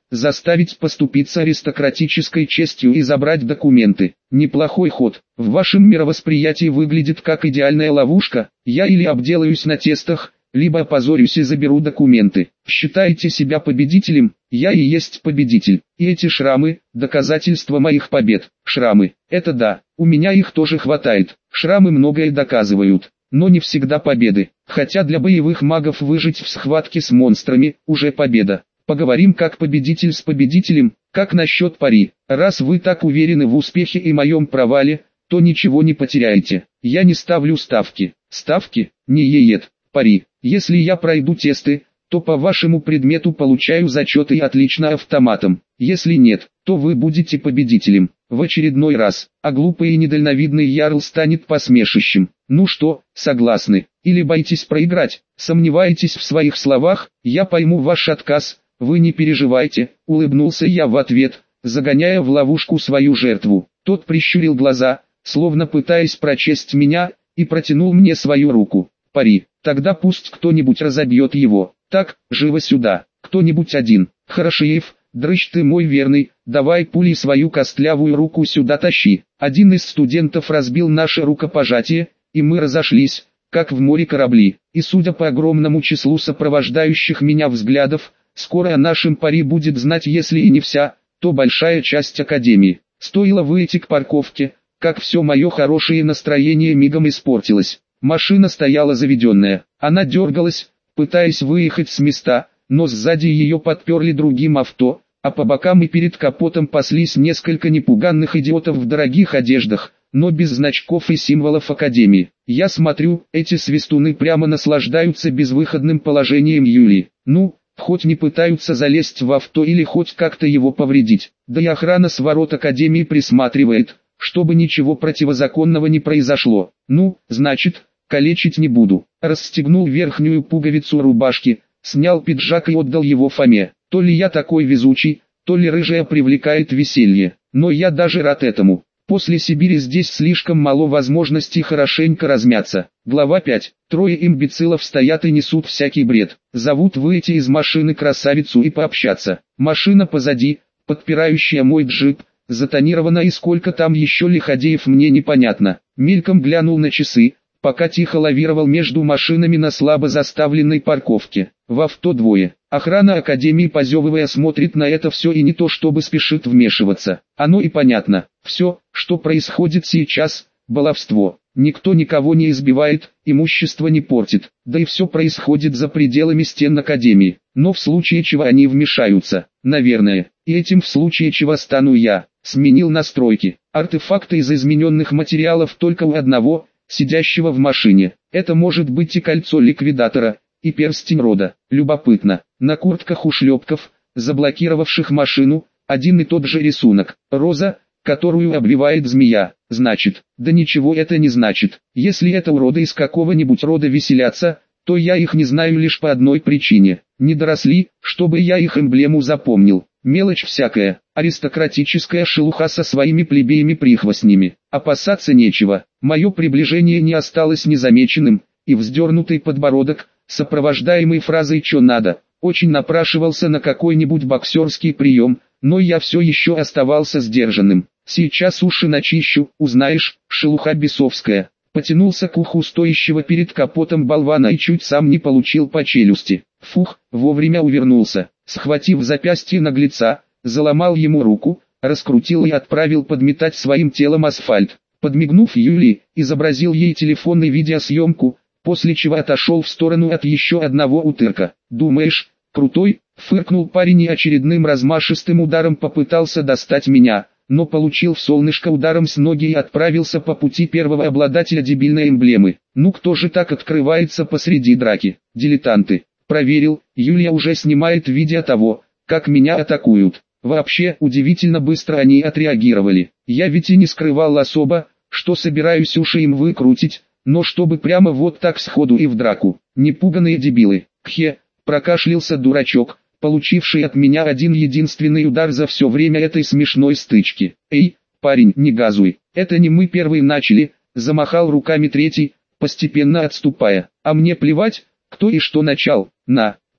A: заставить поступиться аристократической честью и забрать документы. Неплохой ход. В вашем мировосприятии выглядит как идеальная ловушка. Я или обделаюсь на тестах, либо опозорюсь и заберу документы. Считаете себя победителем? Я и есть победитель. И эти шрамы – доказательство моих побед. Шрамы – это да, у меня их тоже хватает. Шрамы многое доказывают, но не всегда победы. Хотя для боевых магов выжить в схватке с монстрами – уже победа. Поговорим как победитель с победителем. Как насчет пари? Раз вы так уверены в успехе и моем провале, то ничего не потеряете. Я не ставлю ставки. Ставки? Не ЕЕД. Пари. Если я пройду тесты, то по вашему предмету получаю зачеты и отлично автоматом. Если нет, то вы будете победителем. В очередной раз. А глупый и недальновидный ярл станет посмешищем. Ну что, согласны? Или боитесь проиграть? Сомневаетесь в своих словах? Я пойму ваш отказ. Вы не переживайте, улыбнулся я в ответ, загоняя в ловушку свою жертву. Тот прищурил глаза, словно пытаясь прочесть меня, и протянул мне свою руку. Пари. Тогда пусть кто-нибудь разобьет его. Так, живо сюда. Кто-нибудь один. Хорошеев, дрыщ ты мой верный, давай пулей свою костлявую руку сюда тащи. Один из студентов разбил наше рукопожатие, и мы разошлись, как в море корабли. И судя по огромному числу сопровождающих меня взглядов, скоро о нашем пари будет знать, если и не вся, то большая часть академии. Стоило выйти к парковке, как все мое хорошее настроение мигом испортилось. Машина стояла заведенная. Она дергалась, пытаясь выехать с места, но сзади ее подперли другим авто, а по бокам и перед капотом паслись несколько непуганных идиотов в дорогих одеждах, но без значков и символов академии. Я смотрю, эти свистуны прямо наслаждаются безвыходным положением Юлии. Ну, хоть не пытаются залезть в авто или хоть как-то его повредить. Да и охрана с ворот академии присматривает, чтобы ничего противозаконного не произошло. Ну, значит, калечить не буду. Расстегнул верхнюю пуговицу рубашки, снял пиджак и отдал его Фоме. То ли я такой везучий, то ли рыжая привлекает веселье. Но я даже рад этому. После Сибири здесь слишком мало возможностей хорошенько размяться. Глава 5. Трое имбецилов стоят и несут всякий бред. Зовут выйти из машины красавицу и пообщаться. Машина позади, подпирающая мой джип, затонирована, и сколько там еще лиходеев мне непонятно. Мельком глянул на часы, пока тихо лавировал между машинами на слабо заставленной парковке. В авто двое. Охрана академии, позевывая, смотрит на это все и не то чтобы спешит вмешиваться. Оно и понятно. Все, что происходит сейчас, баловство. Никто никого не избивает, имущество не портит. Да и все происходит за пределами стен академии. Но в случае чего они вмешаются, наверное. И этим в случае чего стану я. Сменил настройки. Артефакты из измененных материалов только у одного, сидящего в машине. Это может быть и кольцо ликвидатора, и перстень рода. Любопытно. На куртках ушлепков, заблокировавших машину, один и тот же рисунок. Роза, которую обвивает змея. Значит, да ничего это не значит. Если это уроды из какого-нибудь рода веселятся, то я их не знаю лишь по одной причине. Не доросли, чтобы я их эмблему запомнил. Мелочь всякая, аристократическая шелуха со своими плебеями-прихвостнями. Опасаться нечего. Мое приближение не осталось незамеченным, и вздернутый подбородок, сопровождаемый фразой «чё надо», очень напрашивался на какой-нибудь боксерский прием, но я все еще оставался сдержанным. Сейчас уши начищу, узнаешь, шелуха бесовская. Потянулся к уху стоящего перед капотом болвана и чуть сам не получил по челюсти. Фух, вовремя увернулся. Схватив запястье наглеца, заломал ему руку, раскрутил и отправил подметать своим телом асфальт. Подмигнув Юлии, изобразил ей телефон и видеосъемку, после чего отошел в сторону от еще одного утырка. «Думаешь, крутой?» — фыркнул парень и очередным размашистым ударом попытался достать меня, но получил в солнышко ударом с ноги и отправился по пути первого обладателя дебильной эмблемы. Ну кто же так открывается посреди драки? Дилетанты. Проверил, Юлия уже снимает видео того, как меня атакуют. Вообще, удивительно быстро они отреагировали. Я ведь и не скрывал особо, что собираюсь уши им выкрутить, но чтобы прямо вот так сходу и в драку. Непуганные дебилы. Кхе, прокашлялся дурачок, получивший от меня один единственный удар за все время этой смешной стычки. «Эй, парень, не газуй, это не мы первые начали», замахал руками третий, постепенно отступая. «А мне плевать, кто и что начал, на».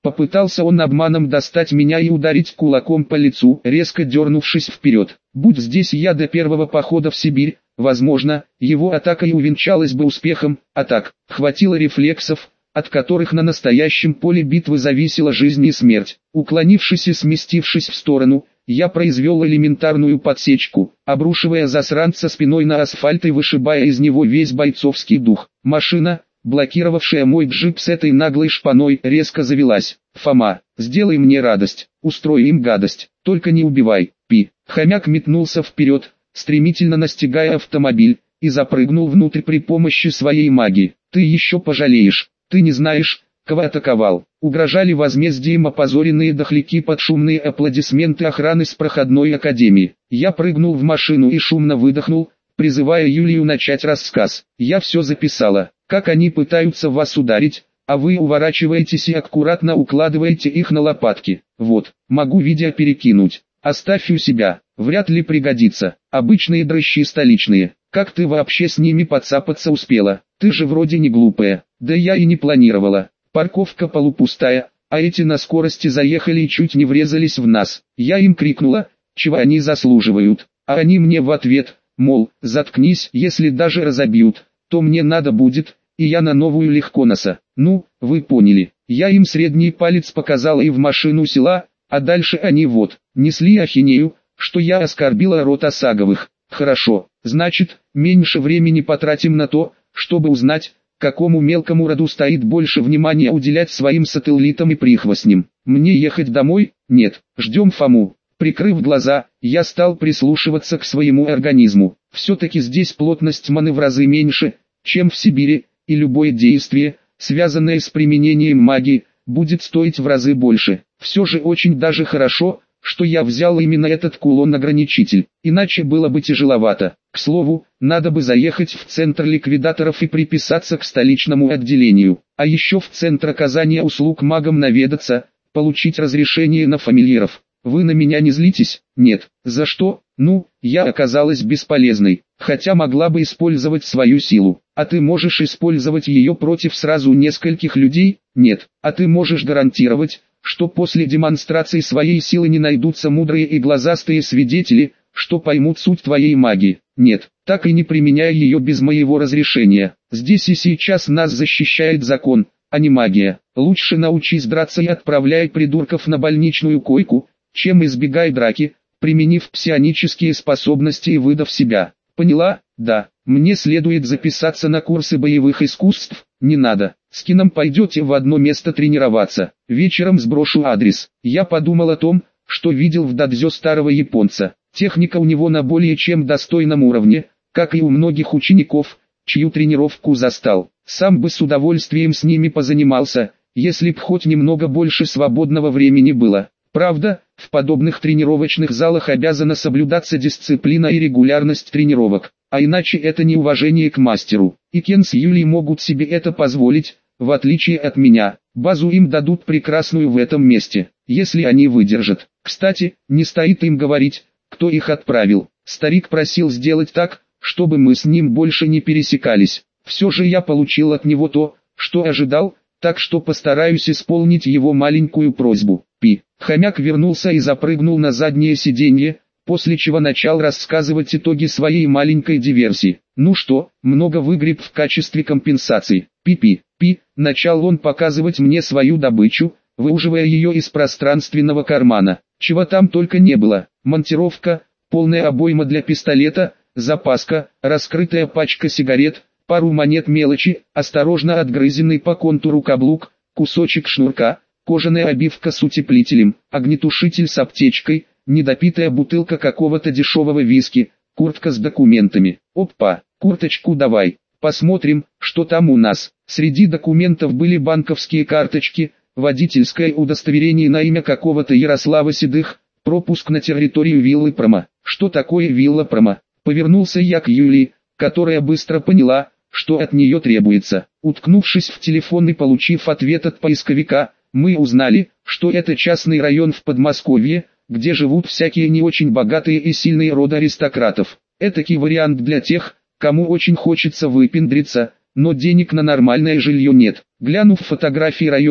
A: Попытался он обманом достать меня и ударить кулаком по лицу, резко дернувшись вперед. Будь здесь я до первого похода в Сибирь, возможно, его атака и увенчалась бы успехом, а так, хватило рефлексов, от которых на настоящем поле битвы зависела жизнь и смерть. Уклонившись и сместившись в сторону, я произвел элементарную подсечку, обрушивая засранца спиной на асфальт и вышибая из него весь бойцовский дух. Машина, блокировавшая мой джип с этой наглой шпаной, резко завелась. «Фома, сделай мне радость, устрой им гадость, только не убивай, пи». Хомяк метнулся вперед, стремительно настигая автомобиль, и запрыгнул внутрь при помощи своей магии. «Ты еще пожалеешь, ты не знаешь, кого атаковал». Угрожали возмездием опозоренные дохляки под шумные аплодисменты охраны с проходной академии. Я прыгнул в машину и шумно выдохнул, призывая Юлию начать рассказ. «Я все записала, как они пытаются вас ударить, а вы уворачиваетесь и аккуратно укладываете их на лопатки. Вот, могу видео перекинуть. Оставь у себя, вряд ли пригодится. Обычные дрыщи столичные. Как ты вообще с ними подцапаться успела? Ты же вроде не глупая». «Да я и не планировала. Парковка полупустая, а эти на скорости заехали и чуть не врезались в нас». Я им крикнула, чего они заслуживают, а они мне в ответ, мол, заткнись, если даже разобьют, то мне надо будет, и я на новую легко носа. Ну, вы поняли. Я им средний палец показала и в машину села, а дальше они вот, несли ахинею, что я оскорбила род Осаговых. Хорошо, значит, меньше времени потратим на то, чтобы узнать, какому мелкому роду стоит больше внимания уделять своим сателлитам и прихвостням. Мне ехать домой? Нет, ждем Фому. Прикрыв глаза, я стал прислушиваться к своему организму. Все-таки здесь плотность маны в разы меньше, чем в Сибири, и любое действие, связанное с применением магии, будет стоить в разы больше. Все же очень даже хорошо, что я взял именно этот кулон-ограничитель, иначе было бы тяжеловато. К слову, надо бы заехать в центр ликвидаторов и приписаться к столичному отделению, а еще в центр оказания услуг магам наведаться, получить разрешение на фамильяров. Вы на меня не злитесь? Нет. За что? Ну, я оказалась бесполезной, хотя могла бы использовать свою силу. А ты можешь использовать ее против сразу нескольких людей? Нет. А ты можешь гарантировать, что после демонстрации своей силы не найдутся мудрые и глазастые свидетели, что поймут суть твоей магии? Нет. Так и не применяй ее без моего разрешения. Здесь и сейчас нас защищает закон, а не магия. Лучше научись драться и отправляй придурков на больничную койку, чем избегай драки, применив псионические способности и выдав себя. Поняла? Да. Мне следует записаться на курсы боевых искусств? Не надо. С Кином пойдете в одно место тренироваться. Вечером сброшу адрес. Я подумал о том, что видел в дадзё старого японца. Техника у него на более чем достойном уровне, как и у многих учеников, чью тренировку застал. Сам бы с удовольствием с ними позанимался, если б хоть немного больше свободного времени было. Правда, в подобных тренировочных залах обязана соблюдаться дисциплина и регулярность тренировок, а иначе это неуважение к мастеру. И Кен с Юлей могут себе это позволить, в отличие от меня. Базу им дадут прекрасную в этом месте, если они выдержат. Кстати, не стоит им говорить, кто их отправил. Старик просил сделать так, чтобы мы с ним больше не пересекались. Все же я получил от него то, что ожидал, так что постараюсь исполнить его маленькую просьбу. Пи. Хомяк вернулся и запрыгнул на заднее сиденье, после чего начал рассказывать итоги своей маленькой диверсии. Ну что, много выгреб в качестве компенсации. Пи, начал он показывать мне свою добычу, выуживая ее из пространственного кармана. Чего там только не было. Монтировка, полная обойма для пистолета, запаска, раскрытая пачка сигарет, пару монет мелочи, осторожно отгрызенный по контуру каблук, кусочек шнурка, кожаная обивка с утеплителем, огнетушитель с аптечкой, недопитая бутылка какого-то дешевого виски, куртка с документами. Опа, курточку давай, посмотрим, что там у нас. Среди документов были банковские карточки, водительское удостоверение на имя какого-то Ярослава Седых, пропуск на территорию виллы Прома. Что такое вилла Прома? Повернулся я к Юлии, которая быстро поняла, что от нее требуется. Уткнувшись в телефон и получив ответ от поисковика, мы узнали, что это частный район в Подмосковье, где живут всякие не очень богатые и сильные роды аристократов. Этакий вариант для тех, кому очень хочется выпендриться, но денег на нормальное жилье нет. Глянув фотографии района,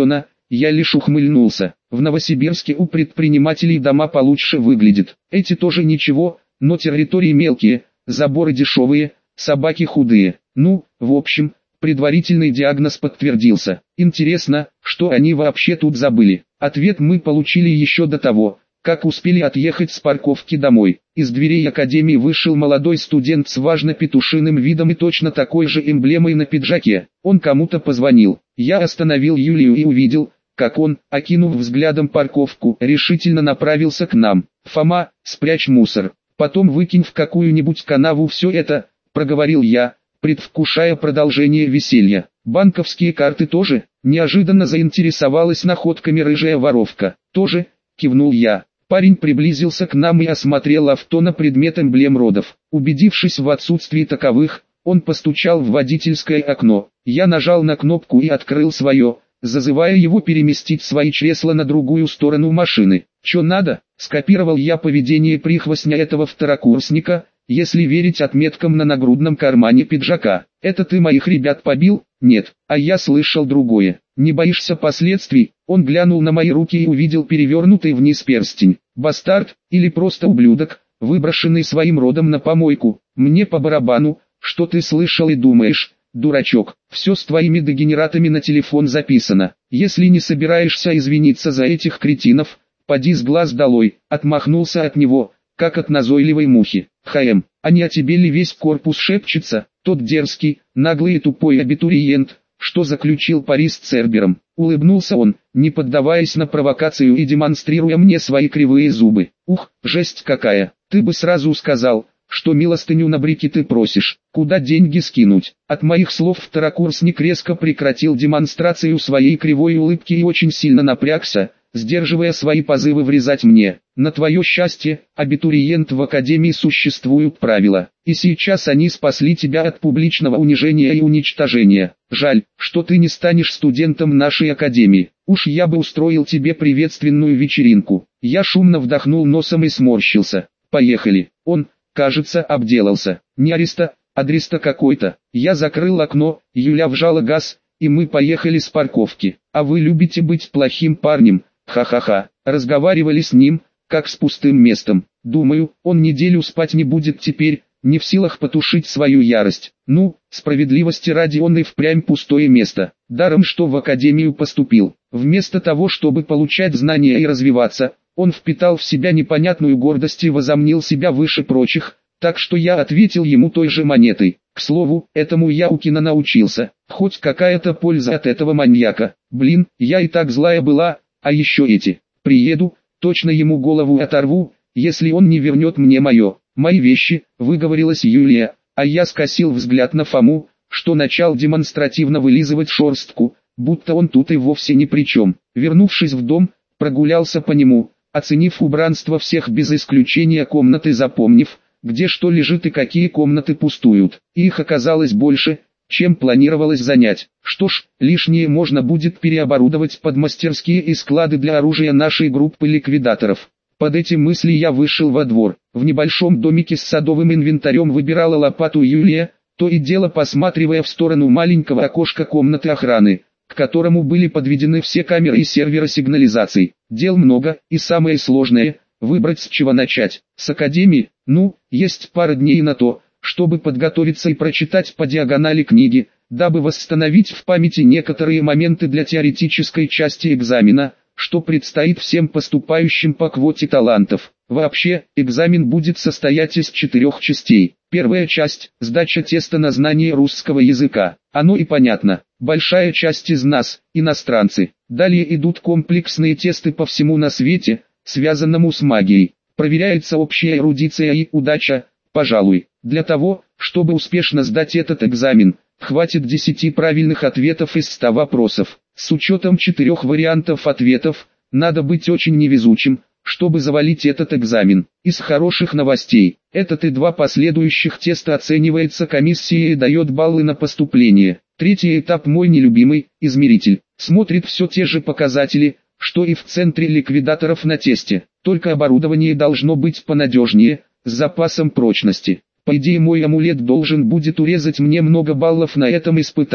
A: Я лишь ухмыльнулся. В Новосибирске у предпринимателей дома получше выглядят. Эти тоже ничего, но территории мелкие, заборы дешевые, собаки худые. Ну, в общем, предварительный диагноз подтвердился. Интересно, что они вообще тут забыли? Ответ мы получили еще до того, как успели отъехать с парковки домой. Из дверей академии вышел молодой студент с важно-петушиным видом и точно такой же эмблемой на пиджаке. Он кому-то позвонил. Я остановил Юлию и увидел, как он, окинув взглядом парковку, решительно направился к нам. «Фома, спрячь мусор, потом выкинь в какую-нибудь канаву все это», — проговорил я, предвкушая продолжение веселья. «Банковские карты тоже?» — неожиданно заинтересовалась находками рыжая воровка. «Тоже?» — кивнул я. Парень приблизился к нам и осмотрел авто на предмет эмблем родов. Убедившись в отсутствии таковых, он постучал в водительское окно. Я нажал на кнопку и открыл свое, зазывая его переместить свои чресла на другую сторону машины. «Чё надо?» — скопировал я поведение прихвостня этого второкурсника, если верить отметкам на нагрудном кармане пиджака. «Это ты моих ребят побил?» «Нет, а я слышал другое. Не боишься последствий?» Он глянул на мои руки и увидел перевернутый вниз перстень. «Бастард, или просто ублюдок, выброшенный своим родом на помойку. Мне по барабану, что ты слышал и думаешь, дурачок. Все с твоими дегенератами на телефон записано. Если не собираешься извиниться за этих кретинов, поди с глаз долой». Отмахнулся от него, как от назойливой мухи. «ХМ, а не о тебе ли весь корпус шепчется? Тот дерзкий, наглый и тупой абитуриент, что заключил пари с Цербером». Улыбнулся он, не поддаваясь на провокацию и демонстрируя мне свои кривые зубы. «Ух, жесть какая, ты бы сразу сказал, что милостыню на брикеты просишь. Куда деньги скинуть?» От моих слов второкурсник резко прекратил демонстрацию своей кривой улыбки и очень сильно напрягся, сдерживая свои позывы врезать мне. «На твое счастье, абитуриент, в академии существуют правила, и сейчас они спасли тебя от публичного унижения и уничтожения. Жаль, что ты не станешь студентом нашей академии. Уж я бы устроил тебе приветственную вечеринку». Я шумно вдохнул носом и сморщился. «Поехали». Он, кажется, обделался. «Не адреста какой-то». Я закрыл окно, Юля вжала газ, и мы поехали с парковки. «А вы любите быть плохим парнем?» Ха-ха-ха. Разговаривали с ним, как с пустым местом. Думаю, он неделю спать не будет теперь, не в силах потушить свою ярость. Ну, справедливости ради, он и впрямь пустое место. Даром что в академию поступил. Вместо того, чтобы получать знания и развиваться, он впитал в себя непонятную гордость и возомнил себя выше прочих, так что я ответил ему той же монетой. К слову, этому я у Кина научился. Хоть какая-то польза от этого маньяка. Блин, я и так злая была. А еще эти. Приеду, точно ему голову оторву, если он не вернет мне мои вещи, выговорилась Юлия, а я скосил взгляд на Фому, что начал демонстративно вылизывать шерстку, будто он тут и вовсе ни при чем. Вернувшись в дом, прогулялся по нему, оценив убранство всех без исключения комнат и запомнив, где что лежит и какие комнаты пустуют. Их оказалось больше, чем планировалось занять. Что ж, лишнее можно будет переоборудовать под мастерские и склады для оружия нашей группы ликвидаторов. Под эти мысли я вышел во двор. В небольшом домике с садовым инвентарем выбирала лопату Юлия, то и дело посматривая в сторону маленького окошка комнаты охраны, к которому были подведены все камеры и серверы сигнализаций. Дел много, и самое сложное – выбрать, с чего начать. С академии, есть пара дней на то, чтобы подготовиться и прочитать по диагонали книги, дабы восстановить в памяти некоторые моменты для теоретической части экзамена, что предстоит всем поступающим по квоте талантов. Вообще, экзамен будет состоять из 4 частей. Первая часть – сдача теста на знание русского языка. Оно и понятно. Большая часть из нас – иностранцы. Далее идут комплексные тесты по всему на свете, связанному с магией. Проверяется общая эрудиция и удача, пожалуй. Для того, чтобы успешно сдать этот экзамен, хватит 10 правильных ответов из 100 вопросов. С учетом 4 вариантов ответов, надо быть очень невезучим, чтобы завалить этот экзамен. Из хороших новостей, этот и 2 последующих теста оценивается комиссией и дает баллы на поступление. Третий этап, мой нелюбимый, измеритель, смотрит все те же показатели, что и в центре ликвидаторов на тесте, только оборудование должно быть понадежнее, с запасом прочности. По идее, мой амулет должен будет урезать мне много баллов на этом испытании,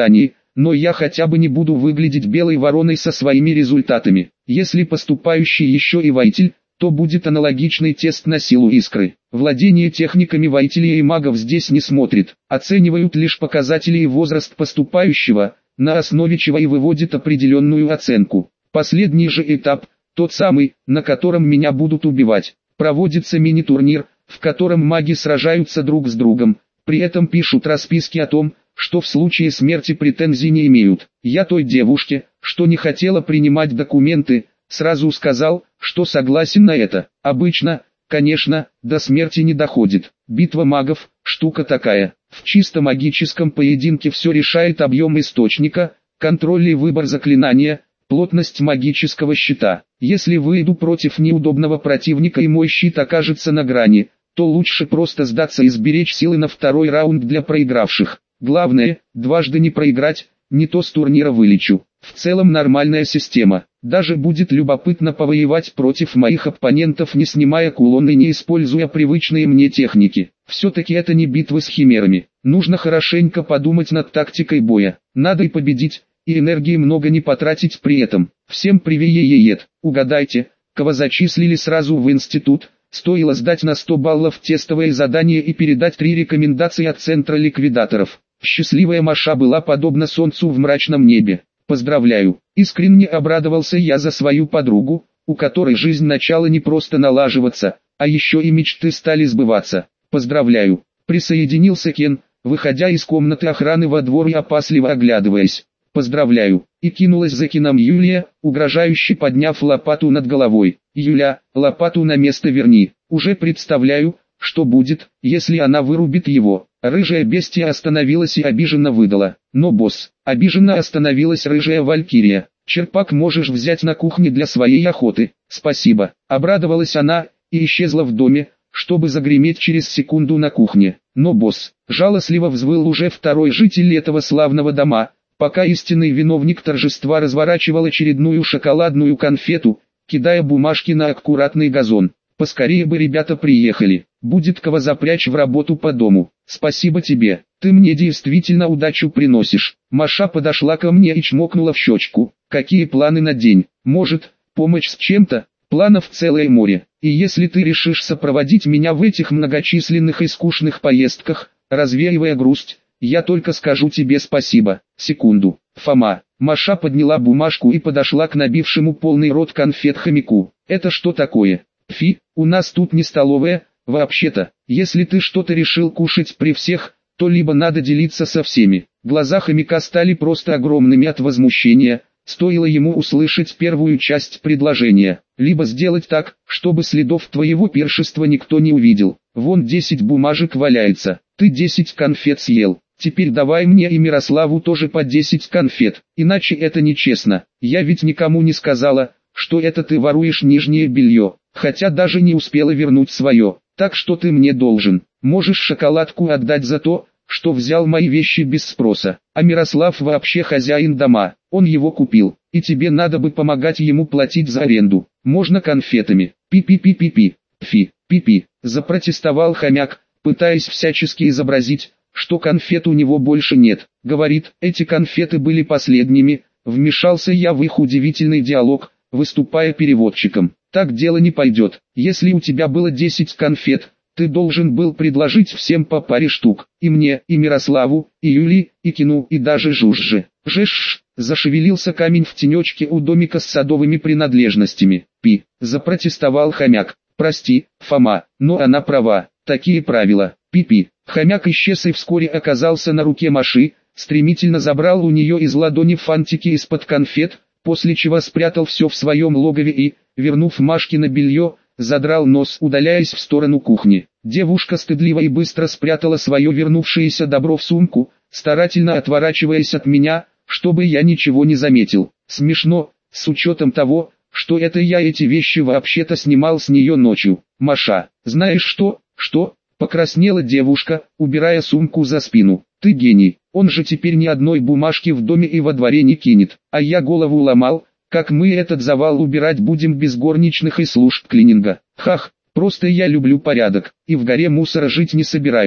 A: но я хотя бы не буду выглядеть белой вороной со своими результатами. Если поступающий еще и воитель, то будет аналогичный тест на силу искры. Владение техниками воителей и магов здесь не смотрит, оценивают лишь показатели и возраст поступающего, на основе чего и выводит определенную оценку. Последний же этап, тот самый, на котором меня будут убивать, проводится мини-турнир, в котором маги сражаются друг с другом, при этом пишут расписки о том, что в случае смерти претензий не имеют. Я той девушке, что не хотела принимать документы, сразу сказал, что согласен на это. Обычно, конечно, до смерти не доходит. Битва магов – штука такая. В чисто магическом поединке все решает объем источника, контроль и выбор заклинания, плотность магического щита. Если выйду против неудобного противника и мой щит окажется на грани, то лучше просто сдаться и сберечь силы на второй раунд для проигравших. Главное, дважды не проиграть, не то с турнира вылечу. В целом нормальная система. Даже будет любопытно повоевать против моих оппонентов, не снимая кулон и не используя привычные мне техники. Все-таки это не битвы с химерами. Нужно хорошенько подумать над тактикой боя. Надо и победить, и энергии много не потратить при этом. Всем привет. Угадайте, кого зачислили сразу в институт? Стоило сдать на 100 баллов тестовое задание и передать 3 рекомендации от центра ликвидаторов. Счастливая Маша была подобна солнцу в мрачном небе. Поздравляю, искренне обрадовался я за свою подругу, у которой жизнь начала не просто налаживаться, а еще и мечты стали сбываться. Поздравляю, присоединился Кен, выходя из комнаты охраны во двор и опасливо оглядываясь. Поздравляю, и кинулась за Кеном Юлия, угрожающе подняв лопату над головой. Юля, лопату на место верни, уже представляю, что будет, если она вырубит его. Рыжая бестия остановилась и обиженно выдала. Но босс, обиженно остановилась рыжая валькирия. Черпак можешь взять на кухне для своей охоты. Спасибо. Обрадовалась она и исчезла в доме, чтобы загреметь через секунду на кухне. Но босс, жалостливо взвыл уже второй житель этого славного дома, пока истинный виновник торжества разворачивал очередную шоколадную конфету, кидая бумажки на аккуратный газон. Поскорее бы ребята приехали, будет кого запрячь в работу по дому. Спасибо тебе, ты мне действительно удачу приносишь. Маша подошла ко мне и чмокнула в щечку. Какие планы на день? Может, помочь с чем-то? Планов целое море. И если ты решишь сопроводить меня в этих многочисленных и скучных поездках, развеивая грусть, я только скажу тебе спасибо. Секунду, Фома. Маша подняла бумажку и подошла к набившему полный рот конфет хомяку. Это что такое? Фи, у нас тут не столовая, вообще-то. Если ты что-то решил кушать при всех, то либо надо делиться со всеми. Глаза хомяка стали просто огромными от возмущения, стоило ему услышать первую часть предложения. Либо сделать так, чтобы следов твоего пиршества никто не увидел. Вон 10 бумажек валяется, ты 10 конфет съел. Теперь давай мне и Мирославу тоже по 10 конфет, иначе это нечестно. Я ведь никому не сказала, что это ты воруешь нижнее белье, хотя даже не успела вернуть свое. Так что ты мне должен. Можешь шоколадку отдать за то, что взял мои вещи без спроса. А Мирослав вообще хозяин дома, он его купил, и тебе надо бы помогать ему платить за аренду. Можно конфетами. Пи-пи-пи-пи-пи. Фи, пи-пи. Запротестовал хомяк, пытаясь всячески изобразить, что конфет у него больше нет. Говорит, эти конфеты были последними. Вмешался я в их удивительный диалог, выступая переводчиком. Так дело не пойдет. Если у тебя было 10 конфет, ты должен был предложить всем по паре штук. И мне, и Мирославу, и Юли, и Кину, и даже Жужже. Жеш, зашевелился камень в тенечке у домика с садовыми принадлежностями. Пи, запротестовал хомяк. Прости, Фома, но она права. Такие правила. Пи-пи. Хомяк исчез и вскоре оказался на руке Маши, стремительно забрал у нее из ладони фантики из-под конфет, после чего спрятал все в своем логове и, вернув Машкино белье, задрал нос, удаляясь в сторону кухни. Девушка стыдливо и быстро спрятала свое вернувшееся добро в сумку, старательно отворачиваясь от меня, чтобы я ничего не заметил. Смешно, с учетом того, что это я эти вещи вообще-то снимал с нее ночью. Маша, знаешь что? Что? Покраснела девушка, убирая сумку за спину. Ты гений, он же теперь ни одной бумажки в доме и во дворе не кинет. А я голову ломал, как мы этот завал убирать будем без горничных и служб клининга. Хах, просто я люблю порядок, и в горе мусора жить не собираюсь.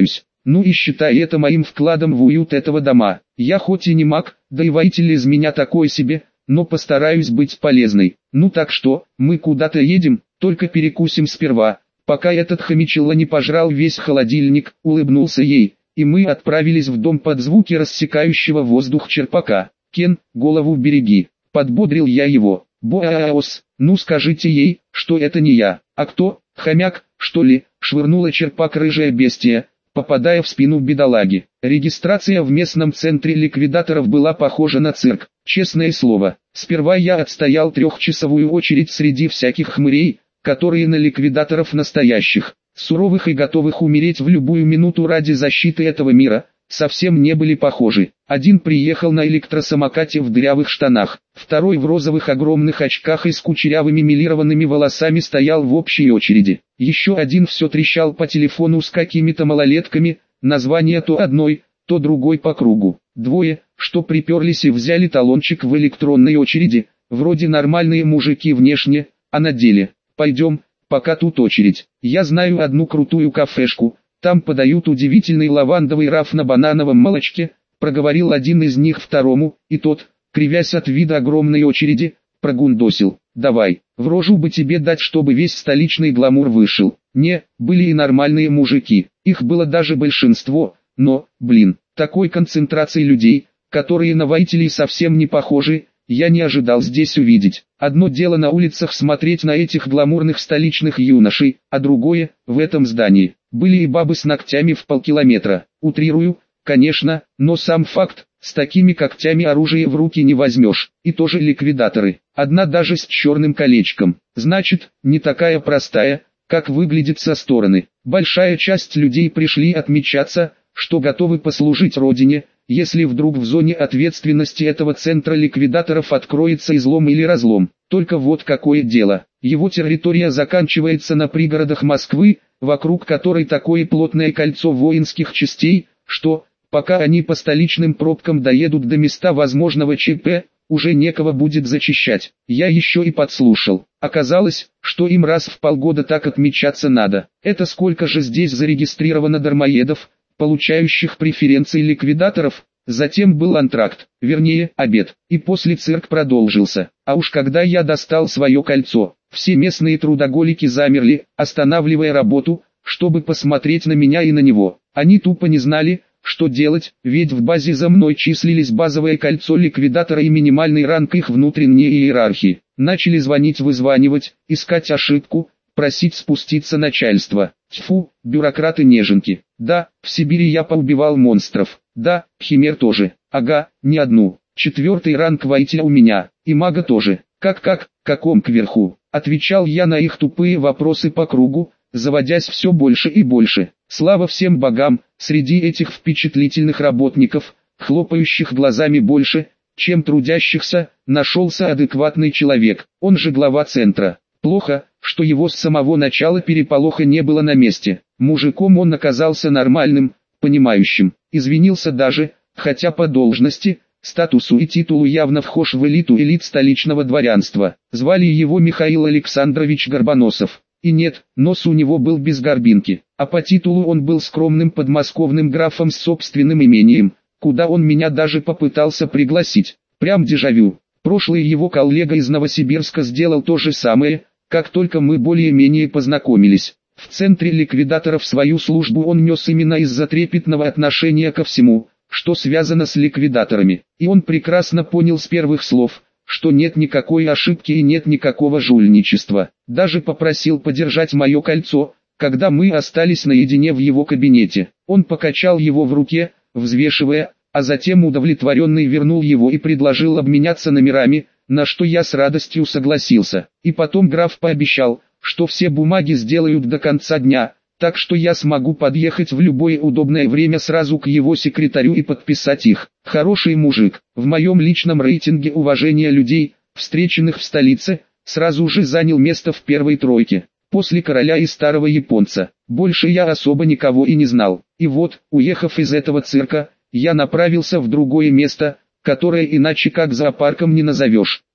A: Ну и считай это моим вкладом в уют этого дома. Я хоть и не маг, да и воитель из меня такой себе, но постараюсь быть полезной. Ну так что, мы куда-то едем, только перекусим сперва, пока этот хомячило не пожрал весь холодильник, улыбнулся ей, и мы отправились в дом под звуки рассекающего воздух черпака. Кен, голову береги, подбодрил я его. Боаос, ну скажите ей, что это не я, а кто, хомяк, что ли, швырнула черпак рыжая бестия, попадая в спину бедолаги. Регистрация в местном центре ликвидаторов была похожа на цирк, честное слово. Сперва я отстоял трехчасовую очередь среди всяких хмырей, которые на ликвидаторов настоящих, суровых и готовых умереть в любую минуту ради защиты этого мира, совсем не были похожи. Один приехал на электросамокате в дырявых штанах, второй в розовых огромных очках и с кучерявыми милированными волосами стоял в общей очереди. Еще один все трещал по телефону с какими-то малолетками, названия то одной, то другой по кругу. Двое, что приперлись и взяли талончик в электронной очереди, вроде нормальные мужики внешне, а на деле. Пойдем, пока тут очередь. Я знаю одну крутую кафешку, там подают удивительный лавандовый раф на банановом молочке, проговорил один из них второму, и тот, кривясь от вида огромной очереди, прогундосил: давай, в рожу бы тебе дать, чтобы весь столичный гламур вышел. Не, были и нормальные мужики, их было даже большинство, но, блин, такой концентрации людей, которые на воителей совсем не похожи, я не ожидал здесь увидеть. Одно дело на улицах смотреть на этих гламурных столичных юношей, а другое, в этом здании. Были и бабы с ногтями в полкилометра. Утрирую, конечно, но сам факт, с такими когтями оружие в руки не возьмешь. И тоже ликвидаторы. Одна даже с черным колечком. Значит, не такая простая, как выглядит со стороны. Большая часть людей пришли отмечаться, что готовы послужить родине, если вдруг в зоне ответственности этого центра ликвидаторов откроется излом или разлом. Только вот какое дело. Его территория заканчивается на пригородах Москвы, вокруг которой такое плотное кольцо воинских частей, что, пока они по столичным пробкам доедут до места возможного ЧП, уже некого будет зачищать. Я еще и подслушал. Оказалось, что им раз в полгода так отмечаться надо. Это сколько же здесь зарегистрировано дармоедов, получающих преференции ликвидаторов? Затем был антракт, вернее, обед, и после цирк продолжился. А уж когда я достал свое кольцо, все местные трудоголики замерли, останавливая работу, чтобы посмотреть на меня и на него. Они тупо не знали, что делать, ведь в базе за мной числились базовое кольцо ликвидатора и минимальный ранг их внутренней иерархии. Начали звонить, вызванивать, искать ошибку, просить спуститься начальство. Тьфу, бюрократы-неженки. Да, в Сибири я поубивал монстров. Да, химер тоже. Ага, не одну. 4-й ранг воителя у меня. И мага тоже. Каком кверху? Отвечал я на их тупые вопросы по кругу, заводясь все больше и больше. Слава всем богам, среди этих впечатлительных работников, хлопающих глазами больше, чем трудящихся, нашелся адекватный человек, он же глава центра. Плохо, что его с самого начала переполоха не было на месте. Мужиком он оказался нормальным, понимающим, извинился даже, хотя по должности, статусу и титулу явно вхож в элиту элит столичного дворянства. Звали его Михаил Александрович Горбоносов. И нет, нос у него был без горбинки, а по титулу он был скромным подмосковным графом с собственным имением, куда он меня даже попытался пригласить. Прям дежавю. Прошлый его коллега из Новосибирска сделал то же самое, как только мы более-менее познакомились. В центре ликвидаторов свою службу он нес именно из-за трепетного отношения ко всему, что связано с ликвидаторами. И он прекрасно понял с первых слов, что нет никакой ошибки и нет никакого жульничества. Даже попросил подержать мое кольцо, когда мы остались наедине в его кабинете. Он покачал его в руке, взвешивая, а затем удовлетворенный вернул его и предложил обменяться номерами, на что я с радостью согласился. И потом граф пообещал, что все бумаги сделают до конца дня, так что я смогу подъехать в любое удобное время сразу к его секретарю и подписать их. Хороший мужик. В моем личном рейтинге уважения людей, встреченных в столице, сразу же занял место в первой тройке, после короля и старого японца. Больше я особо никого и не знал. И вот, уехав из этого цирка, я направился в другое место, которое иначе как зоопарком не назовешь.